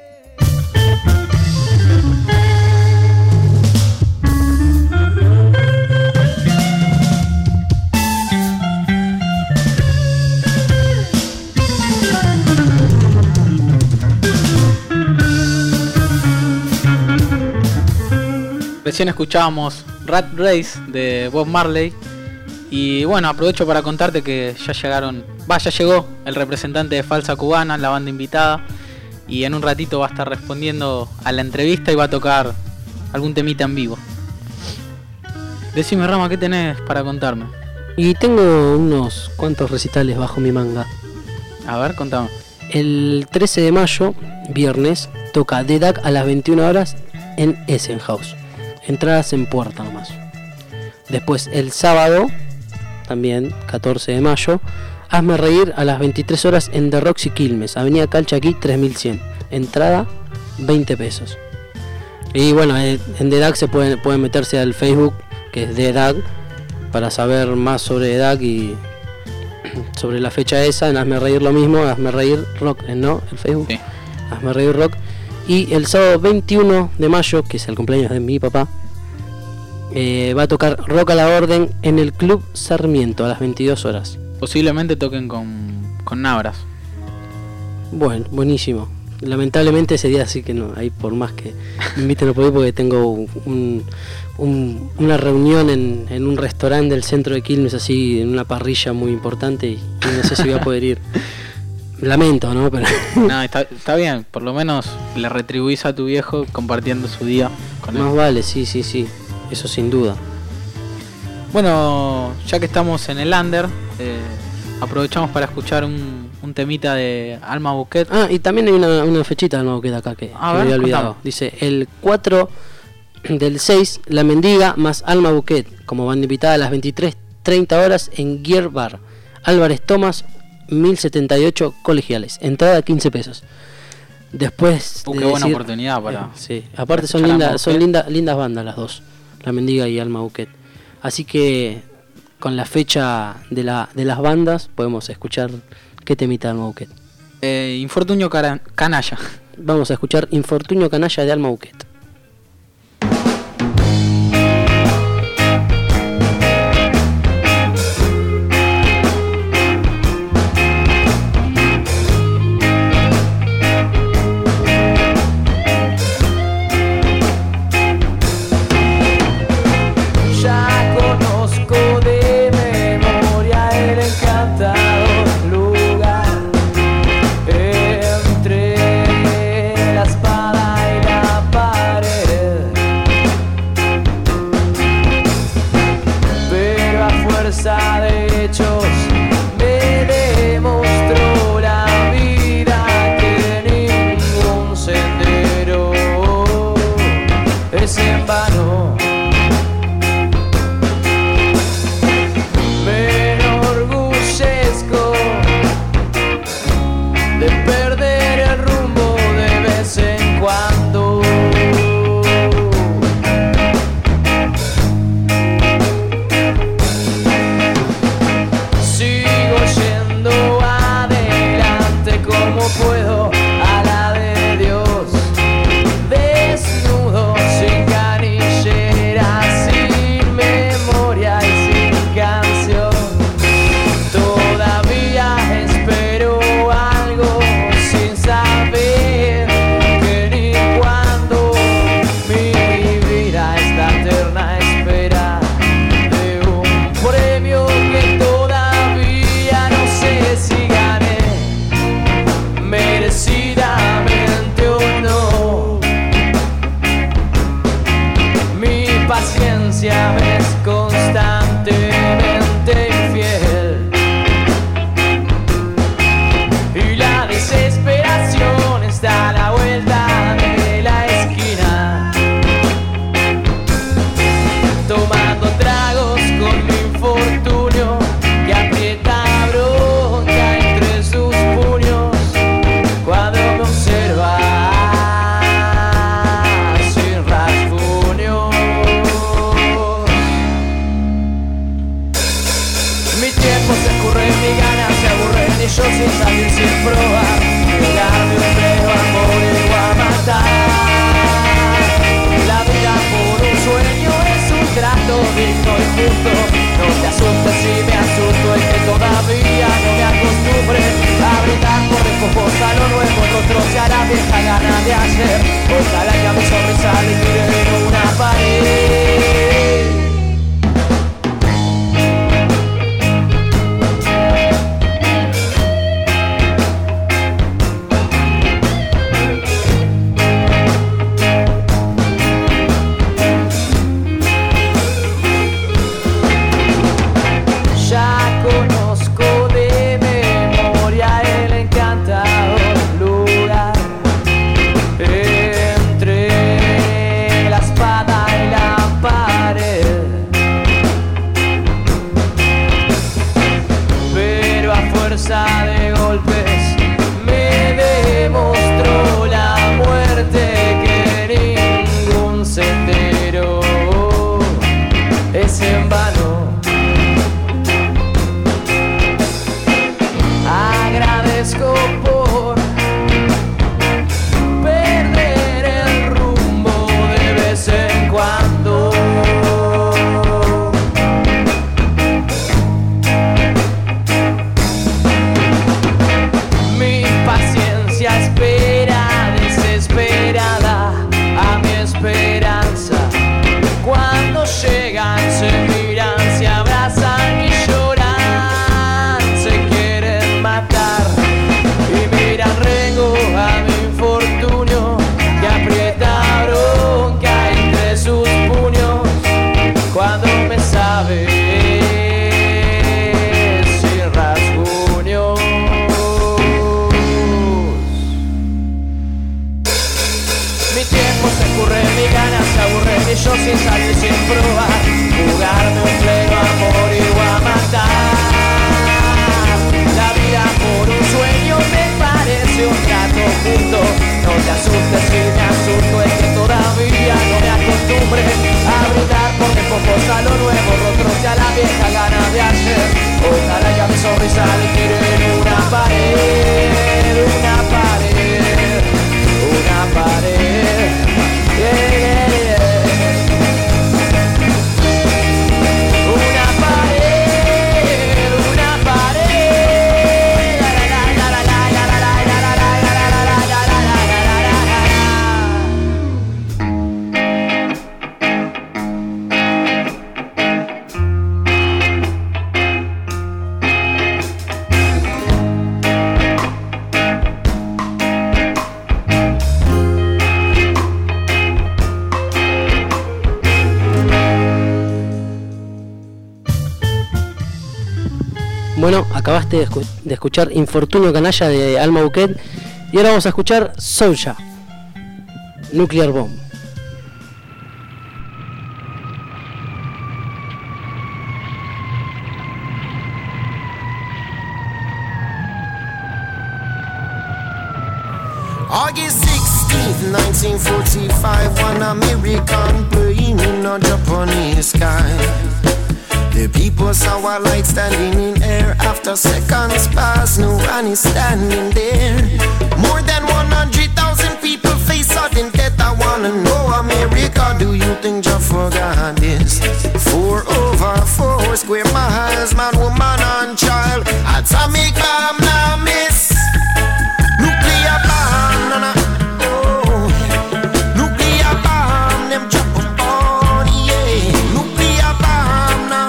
Recién escuchábamos Rat Race de Bob Marley. Y bueno, aprovecho para contarte que ya llegaron, va, ya llegó el representante de Falsa Cubana, la banda invitada. Y en un ratito va a estar respondiendo a la entrevista y va a tocar algún temita en vivo. Decime, Rama, ¿qué tenés para contarme? Y tengo unos cuantos recitales bajo mi manga. A ver, contame. El trece de mayo, viernes, toca The Duck a las veintiuna horas en Essenhaus. Entradas en puerta nomás. Después el sábado, también catorce de mayo, Hazme Reír a las veintitrés horas en The Roxy Quilmes, Avenida Calchaquí tres mil cien. Entrada veinte pesos. Y bueno, en The Duck se pueden, pueden meterse al Facebook, que es The Duck, para saber más sobre The Duck y sobre la fecha esa. En Hazme Reír lo mismo, Hazme Reír Rock, ¿no? El Facebook. Sí. Hazme Reír Rock. Y el sábado veintiuno de mayo, que es el cumpleaños de mi papá, eh, va a tocar Rock a la Orden en el Club Sarmiento a las veintidós horas. Posiblemente toquen con, con Nabras. Bueno, buenísimo. Lamentablemente ese día sí que no, ahí por más que me inviten no puedo ir porque tengo un, un, una reunión en, en un restaurante del centro de Quilmes, así en una parrilla muy importante y, y no sé si voy a poder ir. Lamento, ¿no? Pero no, está, está bien, por lo menos le retribuís a tu viejo compartiendo su día con él. Más vale, sí, sí, sí, eso sin duda. Bueno, ya que estamos en el under, eh, aprovechamos para escuchar un, un temita de Alma Bouquet. Ah, y también hay una, una fechita de Alma Bouquet acá que, a que ver, me había olvidado. Contame. Dice, el cuatro del seis, La Mendiga más Alma Bouquet, como banda invitada a las veintitrés treinta horas en Gear Bar, Álvarez Tomás, mil setenta y ocho Colegiales, entrada quince pesos. Después uh, de qué buena decir, oportunidad para, eh, sí, aparte son lindas, son lindas, lindas bandas las dos, La Mendiga y Alma Bouquet. Así que con la fecha de la de las bandas podemos escuchar qué temita de Alma Bouquet. Eh, Infortunio cara, Canalla. Vamos a escuchar Infortunio Canalla de Alma Bouquet. Entre la espada y la paz. paciencia me es constantemente infiel y la desesperación está a la vuelta de la esquina, tomando tragos con mi infortunio que aprieta bronca entre sus puños cuando me observa sin rasguños. Mi tiempo se escurre, mis ganas se aburren y yo sin salir, sin probar, pegarme un pleno amor o a matar. La vida por un sueño es un trato digno y justo. No te asustes si me asusto, es que todavía no me acostumbre a brindar por refojos a lo nuevo, rostros y a la vieja gana de ayer. Ojalá que a mi sonrisa le tire en una pared. De golpes me demostró la muerte que ningún sendero es en vano. Agradezco por perder el rumbo de vez en cuando. Espera desesperada a mi esperanza. Cuando llegan se miran, se abrazan y lloran, se quieren matar y miran rengo a mi infortunio que aprieta bronca entre sus puños cuando me sabe sin rasguños. Mi tiempo se escurre, mis ganas se aburren y yo sin salir, sin probar, jugarme un pleno amor y a matar. La vida por un sueño me parece un trato justo. No te asustes si me asusto, es que todavía no me acostumbre a brindar por refojos a lo nuevo, rostros y a la vieja gana de ayer. Ojalá que a mi sonrisa le tire en una pared, una pared, una pared, yeah, yeah, yeah. Una pared, una pared, la la la la la la la la la la Bueno, acabaste de, escu de escuchar Infortunio Canalla de Alma Bouquet y ahora vamos a escuchar Soulja, Nuclear Bomb. August sixteenth, nineteen forty-five, one American plane in a Japanese sky. The people saw a light standing in air. After seconds passed, no one is standing there. More than one hundred thousand people face sudden death. I wanna know, America, do you think Jah forgot this? Four over four square miles, man, woman and child. Atomic bomb now miss. Nuclear bomb, na na. Oh, nuclear bomb, them drop them on, yeah. Nuclear bomb now.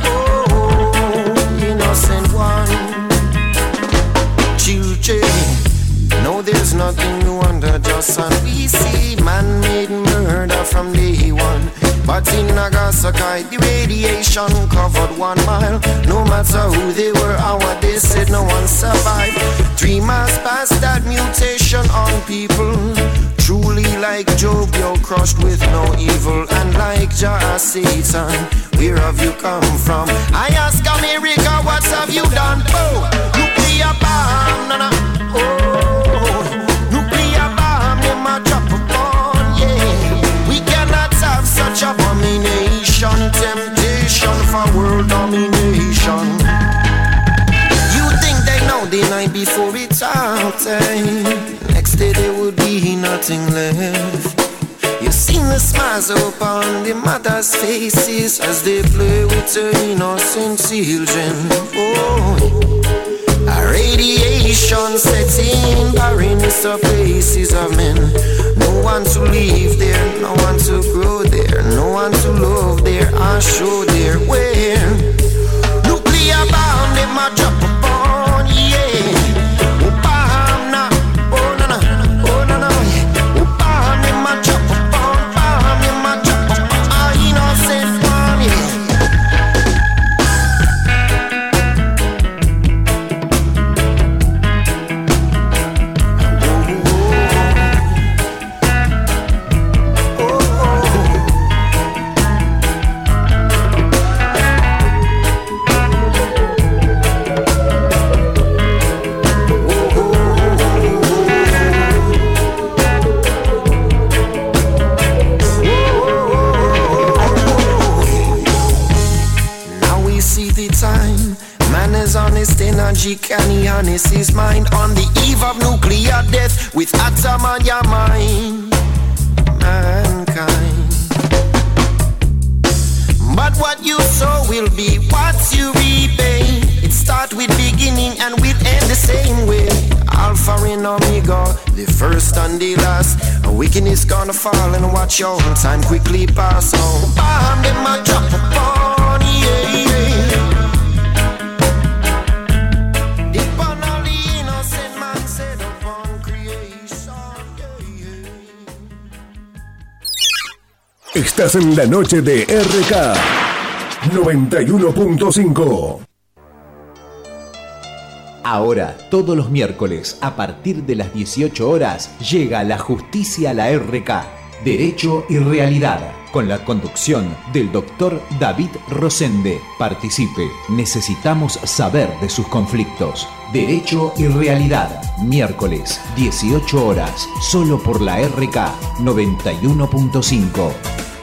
Innocent one, children. No, there's nothing new under just sun. We see man-made murder from day one, but in Nagasaki, the radiation covered one mile. No matter who they were or what they said, no one survived. Three miles past that mutation on people. Truly like Job, you're crushed with no evil. And like Jah Satan, where have you come from? I ask America, what have you done? Oh, nuclear bomb, no, no. Oh, nuclear bomb, them a drop a bomb, yeah. We cannot have such abomination, temptation for world domination. You think they know the night before it's out time? Next day there would be nothing left. You seen the smiles upon the mothers' faces as they play with their innocent children. Oh, a radiation setting, barrenness of places of men. No one to live there, no one to grow there, no one to love there or show there. Where nuclear bomb, they might drop a bomb, yeah. Can he harness his mind on the eve of nuclear death with atom on your mind, mankind? But what you sow will be what you repay. It starts with beginning and will end the same way. Alpha and Omega, the first and the last. A wickedness gonna fall and watch your time quickly pass on. Bomb them a drop upon, yeah, yeah. Estás en la noche de R K noventa y uno punto cinco. Ahora, todos los miércoles, a partir de las dieciocho horas, llega La Justicia a la R K. Derecho y Realidad, con la conducción del doctor David Rosende. Participe, necesitamos saber de sus conflictos. Derecho y Realidad, miércoles, dieciocho horas, solo por la R K noventa y uno punto cinco.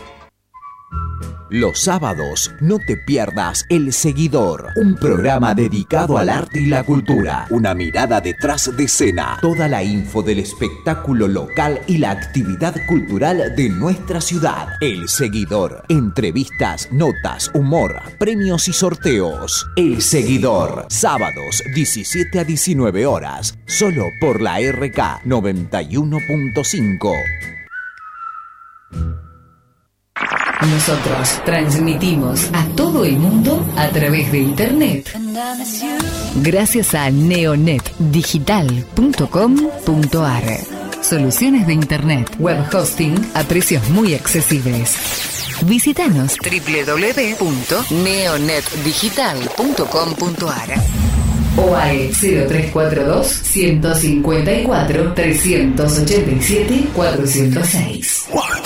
Los sábados, no te pierdas El Seguidor, un programa dedicado al arte y la cultura. Una mirada detrás de escena, toda la info del espectáculo local y la actividad cultural de nuestra ciudad. El Seguidor, entrevistas, notas, humor, premios y sorteos. El Seguidor, sábados, diecisiete a diecinueve horas, solo por la R K noventa y uno punto cinco. Nosotros transmitimos a todo el mundo a través de internet. Gracias a neonet digital punto com punto a r. Soluciones de internet, web hosting a precios muy accesibles. Visítanos doble u doble u doble u punto neonet digital punto com punto a r o al cero tres cuatro dos, ciento cincuenta y cuatro, trescientos ochenta y siete, cuatrocientos seis.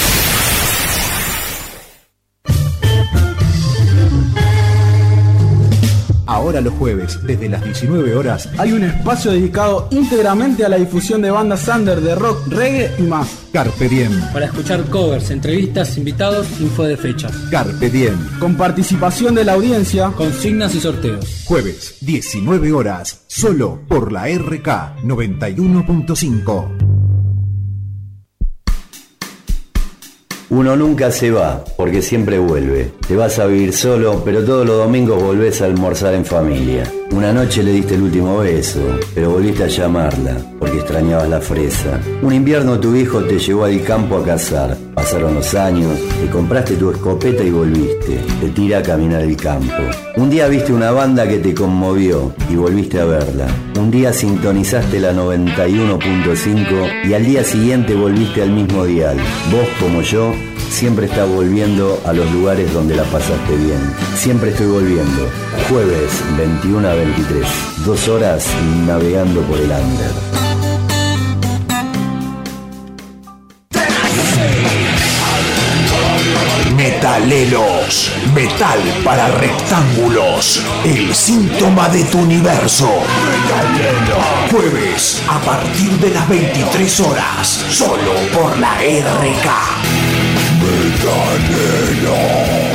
Ahora los jueves, desde las diecinueve horas, hay un espacio dedicado íntegramente a la difusión de bandas under, de rock, reggae y más. Carpe Diem. Para escuchar covers, entrevistas, invitados, info de fechas. Carpe Diem. Con participación de la audiencia, consignas y sorteos. Jueves, diecinueve horas, solo por la R K noventa y uno punto cinco. Uno nunca se va, porque siempre vuelve. Te vas a vivir solo, pero todos los domingos volvés a almorzar en familia. Una noche le diste el último beso, pero volviste a llamarla, porque extrañabas la fresa. Un invierno tu hijo te llevó al campo a cazar. Pasaron los años, te compraste tu escopeta y volviste. Te tiré a caminar el campo. Un día viste una banda que te conmovió y volviste a verla. Un día sintonizaste la noventa y uno punto cinco y al día siguiente volviste al mismo dial. Vos, como yo, siempre está volviendo a los lugares donde la pasaste bien. Siempre estoy volviendo. Jueves veintiuno a veintitrés. Dos horas navegando por el under. Metaleros, metal para rectángulos, el síntoma de tu universo. Jueves a partir de las veintitrés horas, solo por la R K. Metaleros.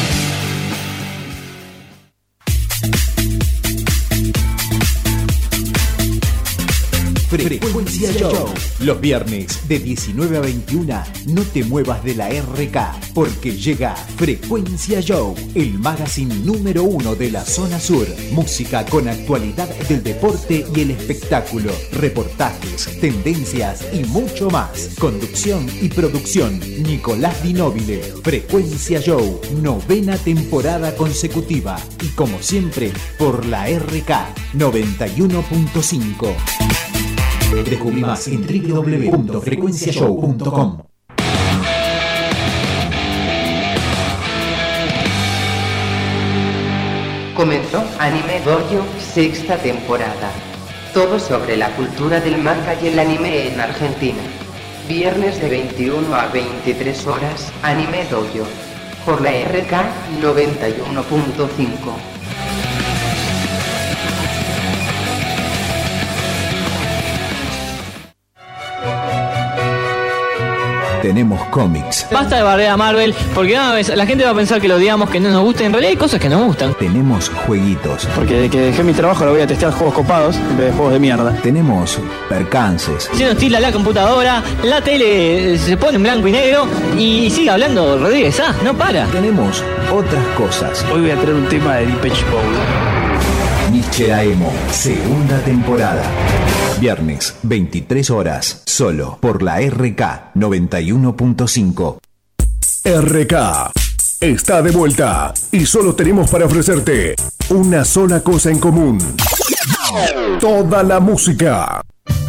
Frecuencia Show. Los viernes de diecinueve a veintiuno, no te muevas de la R K, porque llega Frecuencia Show, el magazine número uno de la zona sur. Música con actualidad del deporte y el espectáculo, reportajes, tendencias y mucho más. Conducción y producción, Nicolás Di Nobile. Frecuencia Show, novena temporada consecutiva. Y como siempre, por la R K noventa y uno punto cinco. Descubrí más en doble u doble u doble u punto frecuencia show punto com. Comenzó Anime Dojo, sexta temporada. Todo sobre la cultura del manga y el anime en Argentina. Viernes de veintiuno a veintitrés horas, Anime Dojo. Por la R K noventa y uno punto cinco. Tenemos cómics. Basta de bardear a Marvel, porque no, la gente va a pensar que lo odiamos, que no nos gusta. En realidad hay cosas que nos gustan. Tenemos jueguitos. Porque desde que dejé mi trabajo lo voy a testear juegos copados en vez de juegos de mierda. Tenemos percances. Se nos tira la computadora, la tele se pone en blanco y negro y sigue hablando Rodríguez. Ah, no para. Tenemos otras cosas. Hoy voy a traer un tema de Depeche Mode. Nietzsche Emo, segunda temporada. Viernes, veintitrés horas, solo por la R K noventa y uno punto cinco. R K está de vuelta y solo tenemos para ofrecerte una sola cosa en común: toda la música.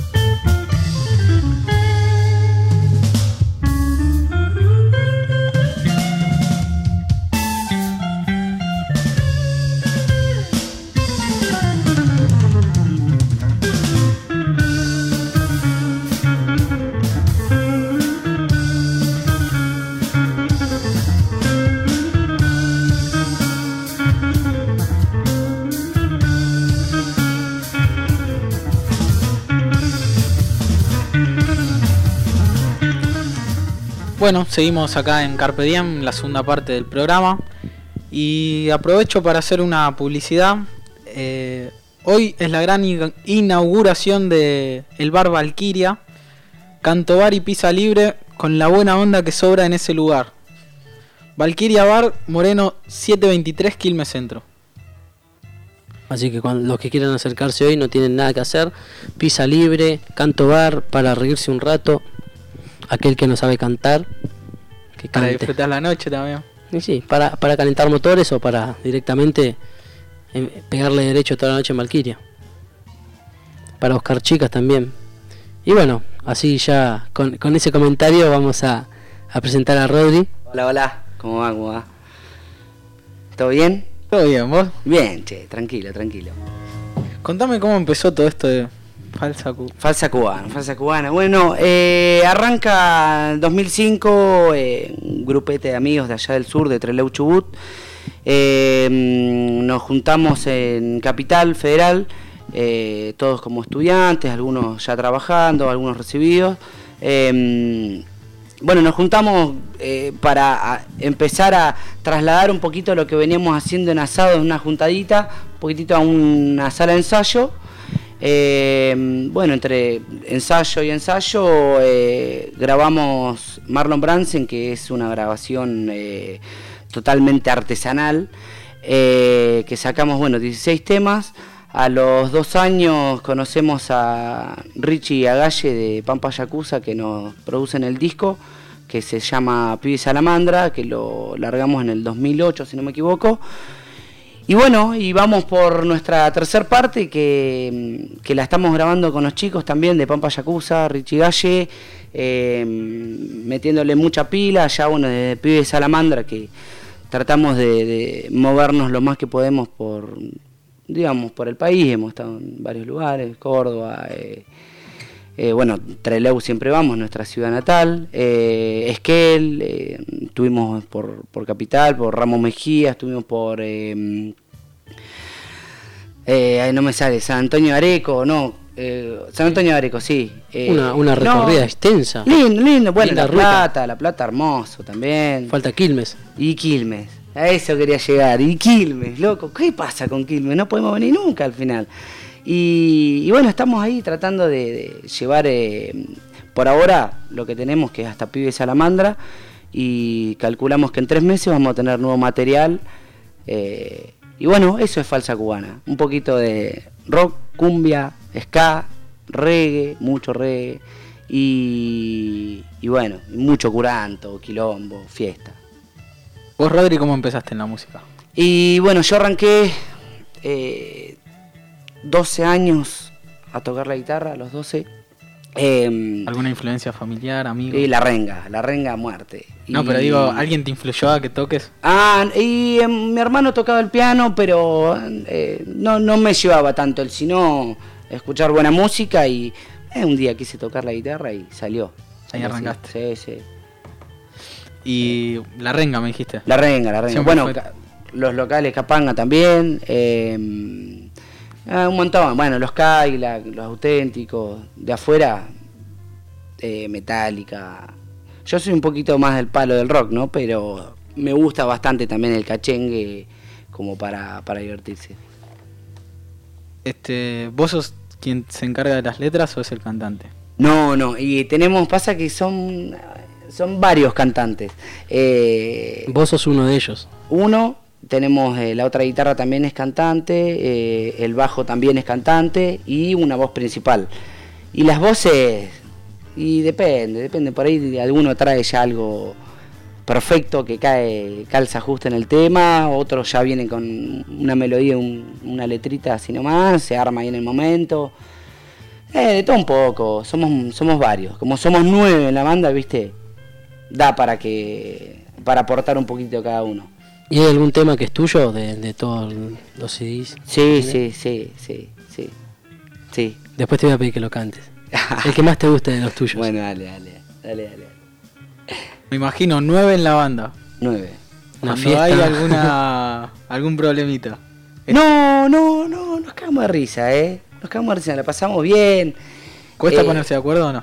Bueno, seguimos acá en Carpe Diem, la segunda parte del programa. Y aprovecho para hacer una publicidad. Eh, hoy es la gran inauguración de el bar Valkyria, canto bar y pizza libre con la buena onda que sobra en ese lugar. Valkyria Bar, Moreno setecientos veintitrés, Quilmes Centro. Así que cuando los que quieran acercarse hoy no tienen nada que hacer. Pizza libre, canto bar para reírse un rato. Aquel que no sabe cantar, que cante. Para disfrutar la noche también. Y sí, para, para calentar motores o para directamente eh, pegarle derecho toda la noche en Valkyria. Para buscar chicas también. Y bueno, así ya con, con ese comentario vamos a, a presentar a Rodri. Hola, hola, ¿cómo va? ¿Cómo va? ¿Todo bien? Todo bien, ¿vos? Bien, che, tranquilo, tranquilo. Contame cómo empezó todo esto de Falsa Cubana. Falsa Cubana, Falsa Cubana. Bueno, eh, arranca en dos mil cinco, eh, un grupete de amigos de allá del sur, de Trelew Chubut. Eh, nos juntamos en Capital Federal, eh, todos como estudiantes, algunos ya trabajando, algunos recibidos. Eh, bueno, nos juntamos eh, para a empezar a trasladar un poquito lo que veníamos haciendo en asado, en una juntadita, un poquitito a una sala de ensayo. Eh, bueno, entre ensayo y ensayo eh, grabamos Marlon Bransen, que es una grabación eh, totalmente artesanal, eh, que sacamos, bueno, dieciséis temas. A los dos años conocemos a Richie Agalle de Pampa Yakuza, que nos producen el disco, que se llama Pibe Salamandra, que lo largamos en el dos mil ocho, si no me equivoco. Y bueno, y vamos por nuestra tercer parte que, que la estamos grabando con los chicos también de Pampa Yakuza, Richie Galle, eh, metiéndole mucha pila, ya bueno, desde Pibe Salamandra, que tratamos de, de movernos lo más que podemos por, digamos, por el país. Hemos estado en varios lugares, Córdoba, eh, eh, bueno, Trelew siempre vamos, nuestra ciudad natal, eh, Esquel, eh, estuvimos por, por Capital, por Ramos Mejía, estuvimos por, eh, eh, ahí no me sale, San Antonio de Areco, no, eh, San Antonio de Areco, sí. Eh, una, una recorrida no, extensa. Lindo, lindo, bueno, Linda La ruta. Plata, La Plata hermoso también. Falta Quilmes. Y Quilmes, a eso quería llegar, y Quilmes, loco, ¿qué pasa con Quilmes? No podemos venir nunca al final. Y, y bueno, estamos ahí tratando de, de llevar, eh, por ahora, lo que tenemos, que es hasta Pibe Salamandra, y calculamos que en tres meses vamos a tener nuevo material. Eh, y bueno, eso es Falsa Cubana, un poquito de rock, cumbia, ska, reggae, mucho reggae, y, y bueno, mucho curanto, quilombo, fiesta. ¿Vos, Rodri, cómo empezaste en la música? Y bueno, yo arranqué eh, doce años a tocar la guitarra, a los doce. Eh, ¿Alguna influencia familiar, amigo? Y la renga, la renga a muerte. No, y, pero digo, ¿alguien te influyó a que toques? Ah, y eh, mi hermano tocaba el piano, pero eh, no, no me llevaba tanto él, sino escuchar buena música, y eh, un día quise tocar la guitarra y salió. Ahí arrancaste. Sí, sí. Y la renga, me dijiste. La renga, la renga. Siempre Bueno, fue... ca- los locales Capanga también, eh, ah, un montón. Bueno, los Cadillac, los auténticos, de afuera, eh, Metallica. Yo soy un poquito más del palo del rock, ¿no? Pero me gusta bastante también el cachengue como para, para divertirse. Este, ¿vos sos quien se encarga de las letras o es el cantante? No, no, y tenemos, pasa que son, son varios cantantes. Eh, Vos sos uno de ellos. Uno, tenemos eh, la otra guitarra también es cantante, eh, el bajo también es cantante y una voz principal. Y las voces, y depende, depende, por ahí alguno trae ya algo perfecto que cae, calza justo en el tema, otros ya vienen con una melodía, un, una letrita así nomás, se arma ahí en el momento. Eh, de todo un poco, somos, somos varios, como somos nueve en la banda, viste, da para que, para aportar un poquito cada uno. ¿Y hay algún tema que es tuyo de, de todos los C Ds? Sí, sí, sí, sí, sí, sí. Después te voy a pedir que lo cantes. El que más te guste de los tuyos. Bueno, dale, dale, dale, dale. Me imagino nueve en la banda. Nueve. Una Cuando fiesta. hay alguna algún problemita. No, no, no, nos cagamos de risa, eh. Nos cagamos de risa, la pasamos bien. ¿Cuesta Eh, ponerse de acuerdo o no?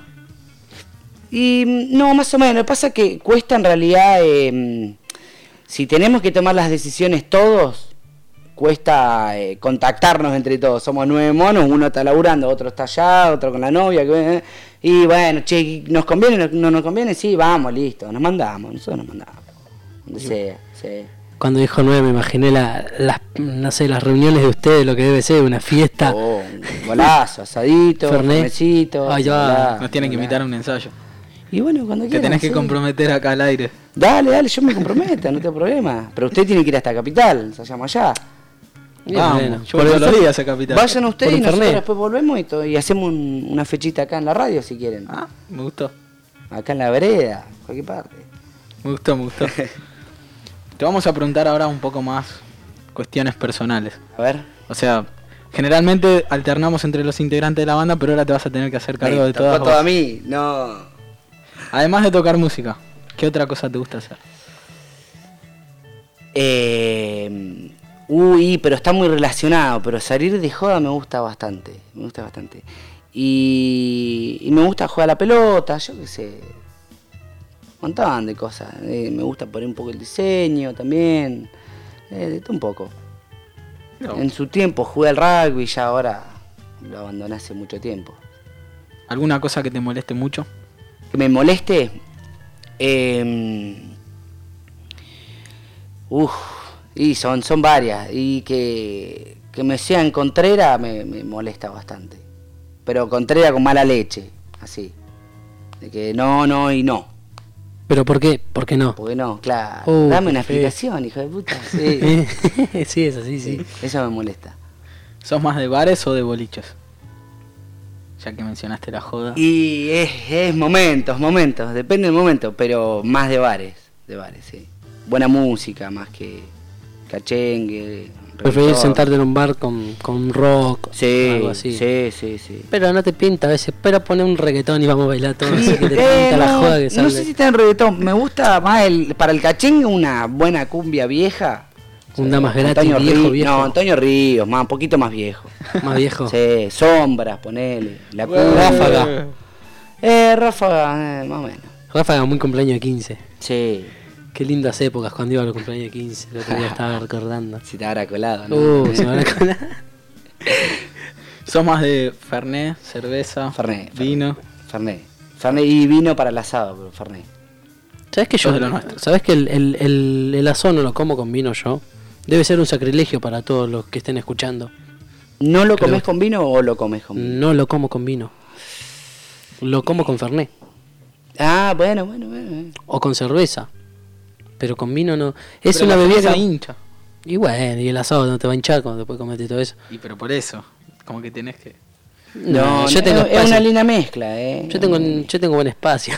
Y no, más o menos. Lo que pasa es que cuesta en realidad, eh, si tenemos que tomar las decisiones todos, cuesta eh, contactarnos entre todos. Somos nueve monos, uno está laburando, otro está allá, otro con la novia. Que, eh, y bueno, che, ¿nos conviene? ¿No, no nos conviene? Sí, vamos, listo, nos mandamos, nosotros nos mandamos. Donde sea, sí. Cuando dijo nueve me imaginé la, las, no sé, las reuniones de ustedes, lo que debe ser, una fiesta. Oh, un golazo, asadito, Fernet. fernecito. Ay, ya. golazo, Nos tienen que golazo. invitar a un ensayo. Y bueno, cuando Que quieran. tenés que sí. comprometer acá al aire. Dale, dale, yo me comprometo, no tengo problema. Pero usted tiene que ir hasta Capital, ensayamos allá. Bien, Vamos, bueno. yo voy todos los días a Capital. Vayan ustedes Por y nosotros internet. después volvemos y, to- y hacemos un- una fechita acá en la radio si quieren. Ah, me gustó. Acá en la vereda, cualquier parte. Me gustó, me gustó. Te vamos a preguntar ahora un poco más cuestiones personales. A ver. O sea, generalmente alternamos entre los integrantes de la banda, pero ahora te vas a tener que hacer cargo Me de tocó todas todo a vos. mí, no. Además de tocar música, ¿qué otra cosa te gusta hacer? Eh, uy, pero está muy relacionado, pero salir de joda me gusta bastante, me gusta bastante. Y, y me gusta jugar a la pelota, yo qué sé, un montón de cosas. Eh, me gusta poner un poco el diseño también, eh, de todo un poco. No. En su tiempo jugué al rugby, ya ahora lo abandoné hace mucho tiempo. ¿Alguna cosa que te moleste mucho? Que me moleste, eh, uff, y son, son varias, y que, que me sean contrera me, me molesta bastante, pero contrera con mala leche, así, de que no, no y no, ¿Pero por qué? ¿Por qué no? ¿Por qué no? Claro. Uh, Dame una qué explicación, hijo de puta. Sí, sí es así, sí. sí. Eso me molesta. ¿Sos más de bares o de boliches? Ya que mencionaste la joda. Y es, es momentos, momentos, depende del momento, pero más de bares, de bares, sí. Buena música, más que cachengue. Preferís sentarte en un bar con, con rock, sí, algo así. Sí, sí, sí. Pero no te pinta a veces, pero poner un reggaetón y vamos a bailar todo, así que te Eh, pinta no, la joda que sale. no sé si está en reggaetón, me gusta más el, para el cachengue una buena cumbia vieja. Un damas gratis, Antonio viejo, Ríos, viejo. No, Antonio Ríos, más, un poquito más viejo. Más viejo. Sí, Sombras, ponele. La Bueno. Ráfaga. Eh, Ráfaga, eh, más o menos. Ráfaga, muy cumpleaños de quince. Sí. Qué lindas épocas cuando iba a los cumpleaños de quince. El otro día estaba recordando. Si te habrá colado, ¿no? Uh, se me habrá colado. ¿Sos más de Fernet, cerveza, Fernet, vino? Fernet. Fernet y vino para el asado, pero Fernet. ¿Sabes que yo? de lo nuestro. ¿Sabes que el, el, el, el asado no lo como con vino yo? Debe ser un sacrilegio para todos los que estén escuchando. ¿No lo Creo comes que- con vino o lo comes con vino? No lo como con vino. Lo como con Fernet. Ah, bueno, bueno, bueno. O con cerveza. Pero con vino no. Es Pero una la bebida cerveza que... hincha. Y bueno, y el asado no te va a hinchar cuando después comete todo eso. Y pero por eso, como que tenés que... No, yo tengo es, es espacio. una linda mezcla, ¿eh? Yo tengo, yo tengo buen espacio.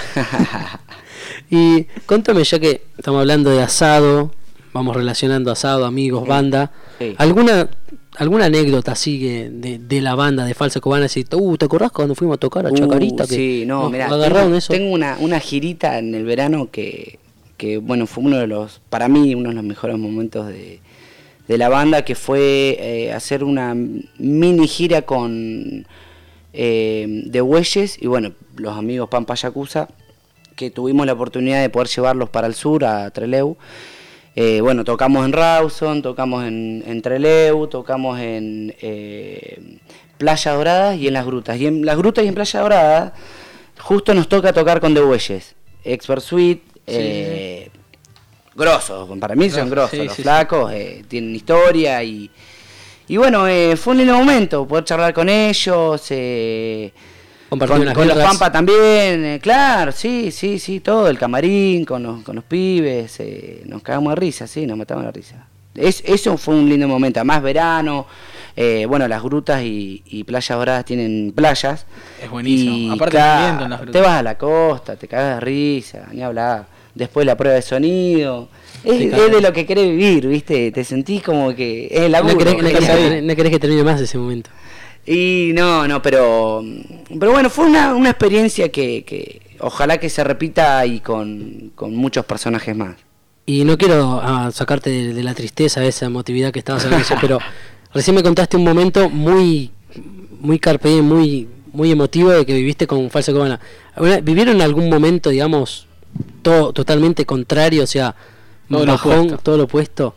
Y contame, ya que estamos hablando de asado, vamos relacionando asado, amigos, banda. Sí. ¿Alguna alguna anécdota así que de, de la banda de Falsa Cubana? Así, uh, ¿te acordás cuando fuimos a tocar a Chacarita? Uh, que sí, no, nos mirá, agarraron tengo, eso. tengo una, una girita en el verano que, que, bueno, fue uno de los, para mí, uno de los mejores momentos de, de la banda, que fue eh, hacer una mini gira con eh, de Bueyes y, bueno, los amigos Pampa Yakuza, que tuvimos la oportunidad de poder llevarlos para el sur, a Trelew. Eh, bueno, tocamos en Rawson, tocamos en, en Trelew, tocamos en eh, Playa Dorada y en Las Grutas. Y en Las Grutas y en Playa Dorada justo nos toca tocar con The Bueyes, Expert Suite, eh, grosos, para mí son grosos, sí, los sí, flacos, eh, tienen historia y, y bueno, eh, fue un lindo momento poder charlar con ellos, eh, Compartir con, unas con los birras. Pampa también, eh, claro, sí, sí, sí, todo, el camarín, con los, con los pibes, eh, nos cagamos de risa, sí, nos matamos de risa. Es, eso fue un lindo momento, además verano, eh, bueno, Las Grutas y, y Playas Doradas tienen playas. Es buenísimo. Y, Aparte claro, muy lindo en Las Grutas. te vas a la costa, te cagas de risa, ni hablar. Después la prueba de sonido. Es, Te es cagas. de lo que querés vivir, ¿viste? Te sentís como que es el No laburo. querés, no estás querés- ahí. no querés que termine más ese momento. Y no, no, pero pero bueno, fue una, una experiencia que, que ojalá que se repita y con, con muchos personajes más. Y no quiero ah, sacarte de, de la tristeza, esa emotividad que estabas hablando, pero recién me contaste un momento muy muy carpe diem, muy muy emotivo de que viviste con Falsa Cubana. Ahora, ¿vivieron algún momento, digamos, todo totalmente contrario, o sea, Todo lo bajón, opuesto. todo lo opuesto?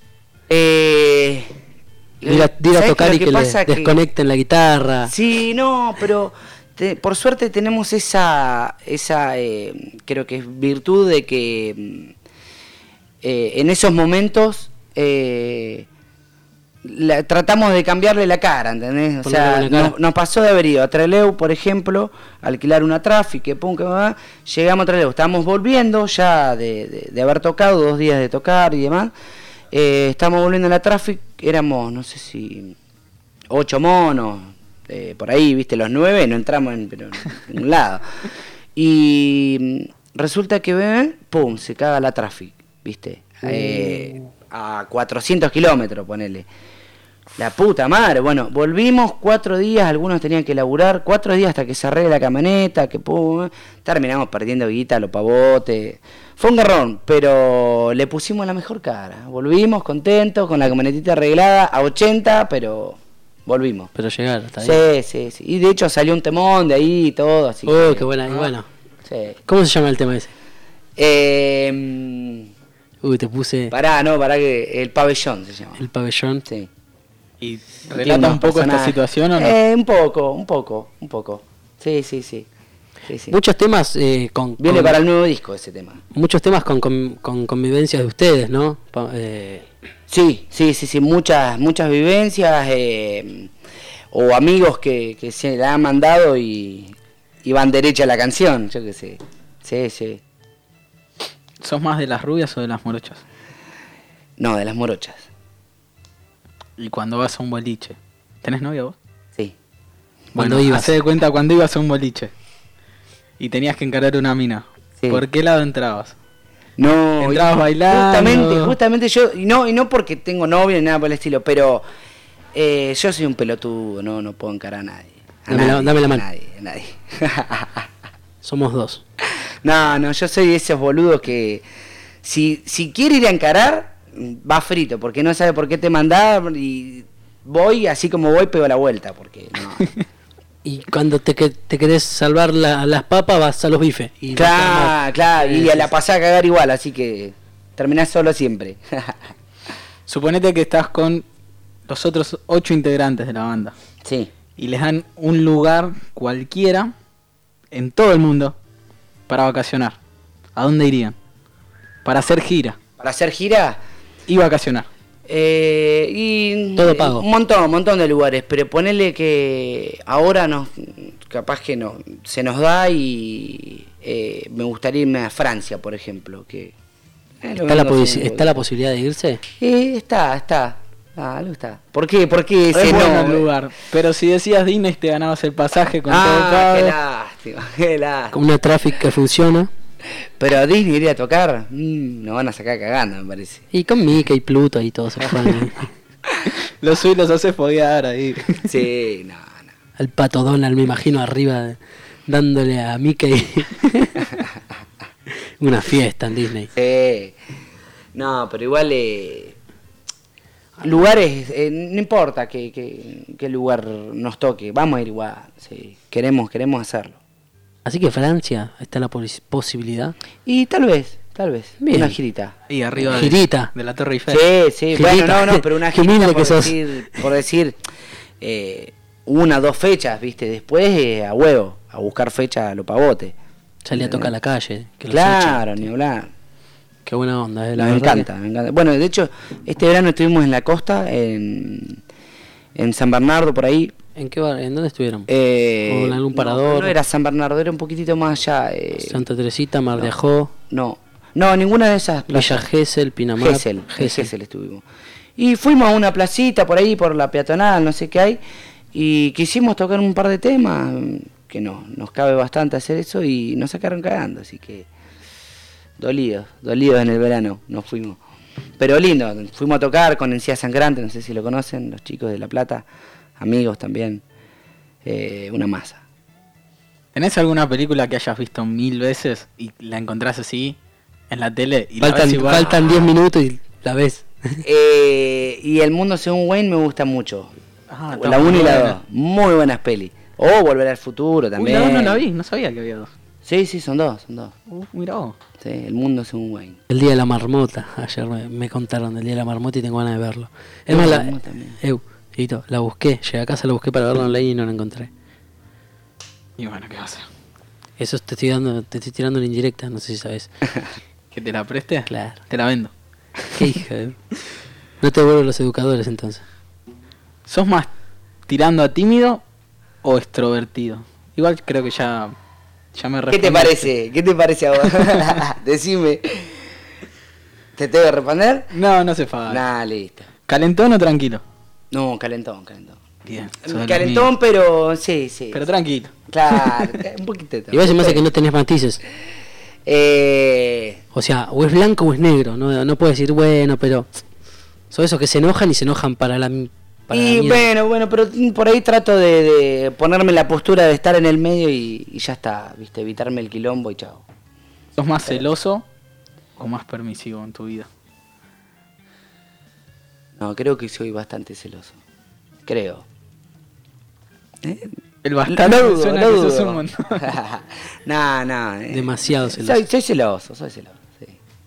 Eh, De ir a, de ir a ¿sabés tocar lo y que que le pasa? Que- desconecten la guitarra. Sí, no, pero te- por suerte tenemos esa, esa eh, creo que es virtud de que mm, eh, en esos momentos eh, la- tratamos de cambiarle la cara, ¿entendés? O Ponerle sea, buena cara. nos, nos pasó de haber ido a Trelew, por ejemplo, alquilar una Traffic, que pum, que va, llegamos a Trelew, estábamos volviendo ya de, de- de haber tocado, dos días de tocar y demás, eh, estábamos volviendo a la Traffic, éramos, no sé si, ocho monos, eh, por ahí, viste, los nueve, no entramos en, pero en un lado. Y mm, resulta que, eh, pum, se caga la Traffic, viste, eh, a cuatrocientos kilómetros, ponele. La puta madre, bueno, volvimos cuatro días, algunos tenían que laburar, cuatro días hasta que se arregle la camioneta, que pum, terminamos perdiendo guita, los pavotes. Fue un garrón, pero le pusimos la mejor cara. Volvimos contentos, con la camionetita arreglada, a ochenta, pero volvimos. Pero llegar, está Sí, bien. sí, sí. Y de hecho salió un temón de ahí y todo, así Oh, que- qué buena, y bueno. Sí. ¿Cómo se llama el tema ese? Eh, Uy, te puse pará, no, pará que el pabellón se llama. el pabellón. Sí. ¿Y Tiene relata unos un poco esta personajes. situación o no? Eh, un poco, un poco, un poco. Sí, sí, sí. sí, sí. Muchos temas eh, con, Viene con- para el nuevo disco ese tema. muchos temas con, con, con convivencias de ustedes, ¿no? Pa- eh, Sí, sí, sí, sí, muchas, muchas vivencias eh, o amigos que, que se la han mandado y, y van derecha a la canción, yo qué sé. Sí, sí. ¿Sos más de las rubias o de las morochas? No, de las morochas. ¿Y cuando vas a un boliche? ¿Tenés novia vos? Sí. Bueno, ibas? hacé de cuenta cuando ibas a un boliche y tenías que encarar una mina. Sí. ¿Por qué lado entrabas? No, Entrabas y- bailando. Justamente, justamente yo, y no, y no porque tengo novio ni nada por el estilo, pero eh, yo soy un pelotudo, no, no puedo encarar a nadie. A Dame la- nadie, dame la a mano. nadie, a nadie. Somos dos. No, no, yo soy de esos boludos que si, si quiere ir a encarar, va frito, porque no sabe por qué te mandar y voy, así como voy, pego la vuelta, porque no. Y cuando te, que- te querés salvar la- las papas, vas a los bifes. Y Claro, claro, y a la pasada a cagar igual, así que terminás solo siempre. Suponete que estás con los otros ocho integrantes de la banda. Sí. Y les dan un lugar cualquiera en todo el mundo para vacacionar. ¿A dónde irían? Para hacer gira. Para hacer gira y vacacionar. Eh, y Todo pago. Un montón, un montón de lugares, pero ponele que ahora nos, capaz que no, se nos da y eh, me gustaría irme a Francia, por ejemplo. Que eh, lo ¿Está la, vengo posi- haciendo. ¿Está la posibilidad de irse? Eh, está, está. Ah, algo está. ¿Por qué? ¿Por qué Es ese bueno no? el lugar. Pero si decías Disney te ganabas el pasaje con todo Ah, pago. qué lástima, qué lástima. Con una traffic que funciona. Pero a Disney iría a tocar, mm, nos van a sacar cagando, me parece. Y con Mickey y Pluto y todo se juegan. Los subís los haces foguear ahí. Sí, no. Al Pato Donald, me imagino, arriba de- dándole a Mickey una fiesta en Disney. Sí. No, pero igual eh, lugares, eh, no importa qué que, que lugar nos toque, vamos a ir igual, sí. Queremos, queremos hacerlo. Así que Francia, está la pos- posibilidad. Y tal vez, tal vez, Bien. una girita. Y arriba de, Girita. de la Torre Eiffel. Sí, sí, Girita. bueno, no, no, pero una Qué girita humilde por que sos. decir, por decir eh, una, dos fechas, viste, después eh, a huevo, a buscar fecha a lo pavote. Salí a tocar a la calle. Que los Claro, echan. ni hablar. Qué buena onda, eh, la me verdad encanta, me encanta. Bueno, de hecho, este verano estuvimos en la costa, en, en San Bernardo, por ahí. ¿En qué bar- ¿En dónde estuvieron? Eh, ¿O en algún no, parador? No, era San Bernardo, era un poquitito más allá. eh, Santa Teresita, Mar de no. Ajó, No, no, ninguna de esas. Villa playas. Gesell, Pinamar. Gesell, en Gesell. Gesell estuvimos. Y fuimos a una placita por ahí, por la peatonal, no sé qué hay, y quisimos tocar un par de temas, que no, nos cabe bastante hacer eso, y nos sacaron cagando, así que dolidos, dolidos en el verano, nos fuimos. Pero lindo, fuimos a tocar con Encía Sangrante, no sé si lo conocen, los chicos de La Plata, amigos también, eh, una masa. ¿Tenés alguna película que hayas visto mil veces y la encontrás así en la tele? Y la Faltan, ves igual? faltan diez minutos y la ves. Eh, y El Mundo Según Wayne me gusta mucho. Ah, está la muy uno y la buena. dos. Muy buenas pelis. O Volver al Futuro Uy, también. la dos no la vi, no sabía que había dos. Sí, sí, son dos, son dos. Uh, mirá vos. Sí, El Mundo Según Wayne. El Día de la Marmota. Ayer me, me contaron del Día de la Marmota y tengo ganas de verlo. Es Uh, más, la, Marmota también. eu, Dieguito, la busqué. Llegué a casa, la busqué para verla online y no la encontré. Y bueno, ¿qué va a hacer? Eso te estoy dando, te estoy tirando una indirecta, no sé si sabes. ¿Que te la preste? Claro. Te la vendo. Qué hija, eh. No te vuelvo los educadores entonces. ¿Sos más tirando a tímido o extrovertido? Igual creo que ya, ya me ¿Qué te respondiste. parece? ¿Qué te parece a vos? Decime. ¿Te tengo que responder? No, no se falta. Nah, listo. ¿Calentón o tranquilo? No, calentón, calentón. Bien. sos de los Calentón, míos. pero sí, sí. Pero tranquilo. Claro, un poquito. de todo. Igual se me hace que no tenés matices. Eh, O sea, o es blanco o es negro. No, no puedes decir, bueno, pero... Son esos que se enojan y se enojan para la... Para la y mierda. bueno, bueno, pero por ahí trato de, de ponerme en la postura de estar en el medio y, y ya está, viste, evitarme el quilombo y chao. ¿Sos más celoso o más permisivo en tu vida? No, creo que soy bastante celoso. Creo. ¿Eh? El bastante Lo dudo, suena lo que dudo. sos un montón. no, no. eh. Demasiado celoso. Soy, soy celoso, soy celoso, sí.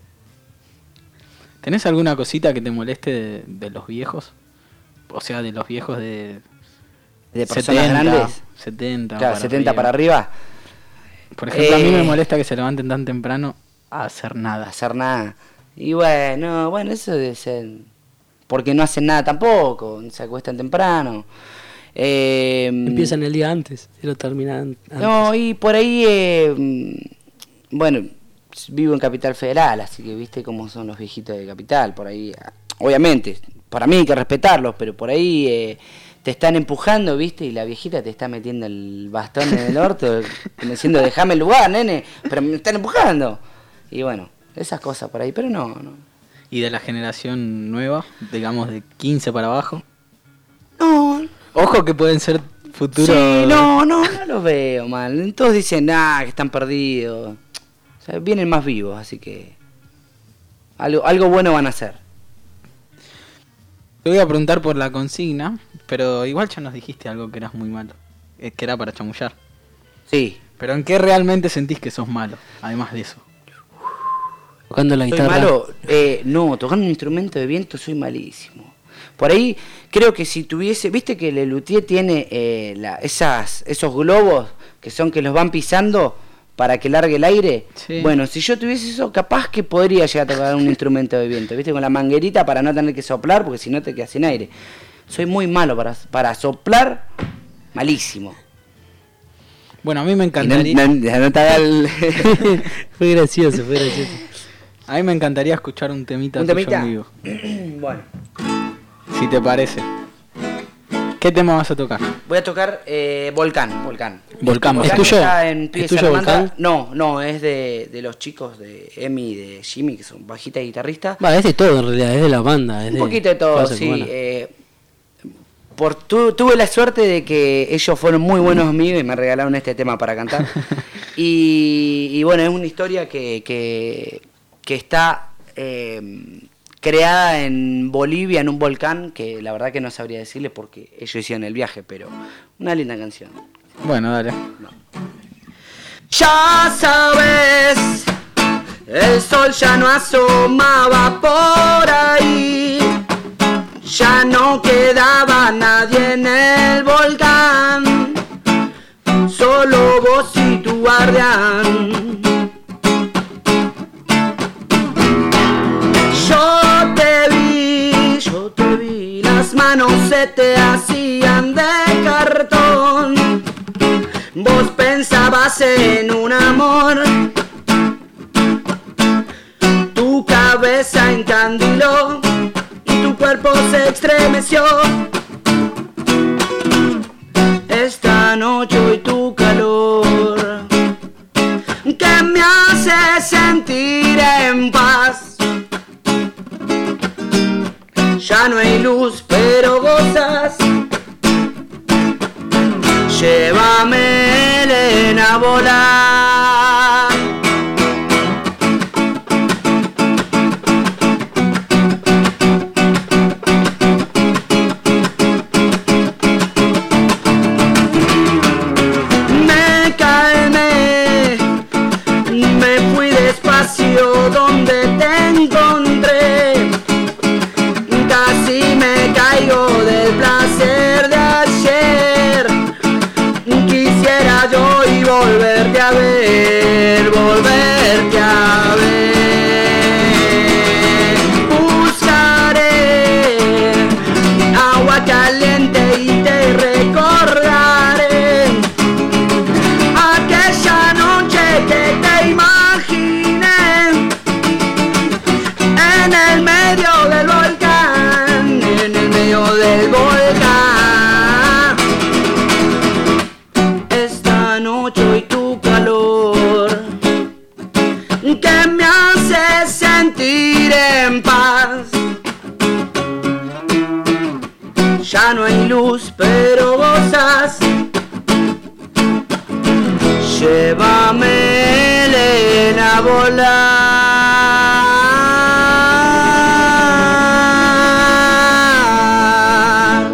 ¿Tenés alguna cosita que te moleste de, de los viejos? O sea, de los viejos de... ¿De personas setenta, grandes? setenta Claro, setenta para arriba. Por ejemplo, a mí Eh. me molesta que se levanten tan temprano a hacer nada. Hacer nada. Y bueno, bueno, eso debe ser... Porque no hacen nada tampoco, se acuestan temprano. Eh, Empiezan el día antes y lo terminan antes. No, y por ahí, eh, mm, bueno, vivo en Capital Federal, así que viste cómo son los viejitos de Capital, por ahí, obviamente, para mí hay que respetarlos, pero por ahí eh, te están empujando, viste, y la viejita te está metiendo el bastón en el orto, diciendo, dejame el lugar, nene, pero me están empujando. Y bueno, esas cosas por ahí, pero no, no. ¿Y de la generación nueva, digamos de quince para abajo? No. Ojo que pueden ser futuros... Sí, no, no, no los veo mal. Todos dicen, ah, que están perdidos. O sea, vienen más vivos, así que algo, algo bueno van a hacer. Te voy a preguntar por la consigna, pero igual ya nos dijiste algo que eras muy malo, que era para chamullar. Sí. Pero ¿en qué realmente sentís que sos malo, además de eso? Tocando la Soy guitarra. malo, eh, no, tocando un instrumento de viento soy malísimo. Por ahí creo que si tuviese, viste que el luthier tiene eh, la, esas, esos globos que son que los van pisando para que largue el aire. Sí. Bueno, si yo tuviese eso, capaz que podría llegar a tocar un instrumento de viento, viste, con la manguerita para no tener que soplar, porque si no te quedas sin aire. Soy muy malo para, para soplar, malísimo. Bueno, a mí me encantaría... No, no, no te haga el... Fue gracioso, fue gracioso. A mí me encantaría escuchar un temita ¿Un tuyo temita? en vivo. Bueno. Si te parece. ¿Qué tema vas a tocar? Voy a tocar eh, Volcán, Volcán. Volcán, Volcán ¿es tuyo? está en Pie ¿Es tuyo, Salamandra. Volcán? No, no, es de, de los chicos de Emi y de Jimmy, que son bajita y guitarrista. Va, es de todo en realidad, es de la banda. Es Un de, poquito de todo, Pasa, sí. bueno. eh, por, tu, tuve la suerte de que ellos fueron muy buenos amigos y me regalaron este tema para cantar. y, y bueno, es una historia que, que, que está eh, creada en Bolivia, en un volcán, que la verdad que no sabría decirle porque ellos hicieron el viaje, pero una linda canción. Bueno, dale. Ya sabes, el sol ya no asomaba por ahí, ya no quedaba nadie en el volcán, solo vos y tu guardián. Yo te vi, yo te vi, las manos se te hacían de cartón. Vos pensabas en un amor, tu cabeza encandiló y tu cuerpo se estremeció. Esta noche y tu calor que me hace sentir en paz. Ya no hay luz, pero gozas. Llévame, Elena, a volar. Me calmé, me fui despacio donde te encontré. Casi me caigo del placer de ayer. Quisiera yo y volverte a ver, volverte a ver. Buscaré agua caliente y te recordaré aquella noche que te imaginé en el medio del volcán, en el medio del volcán. Esta noche y tu calor que me hace sentir en paz. Ya no hay luz, pero gozas. Llévame, Elena, a volar.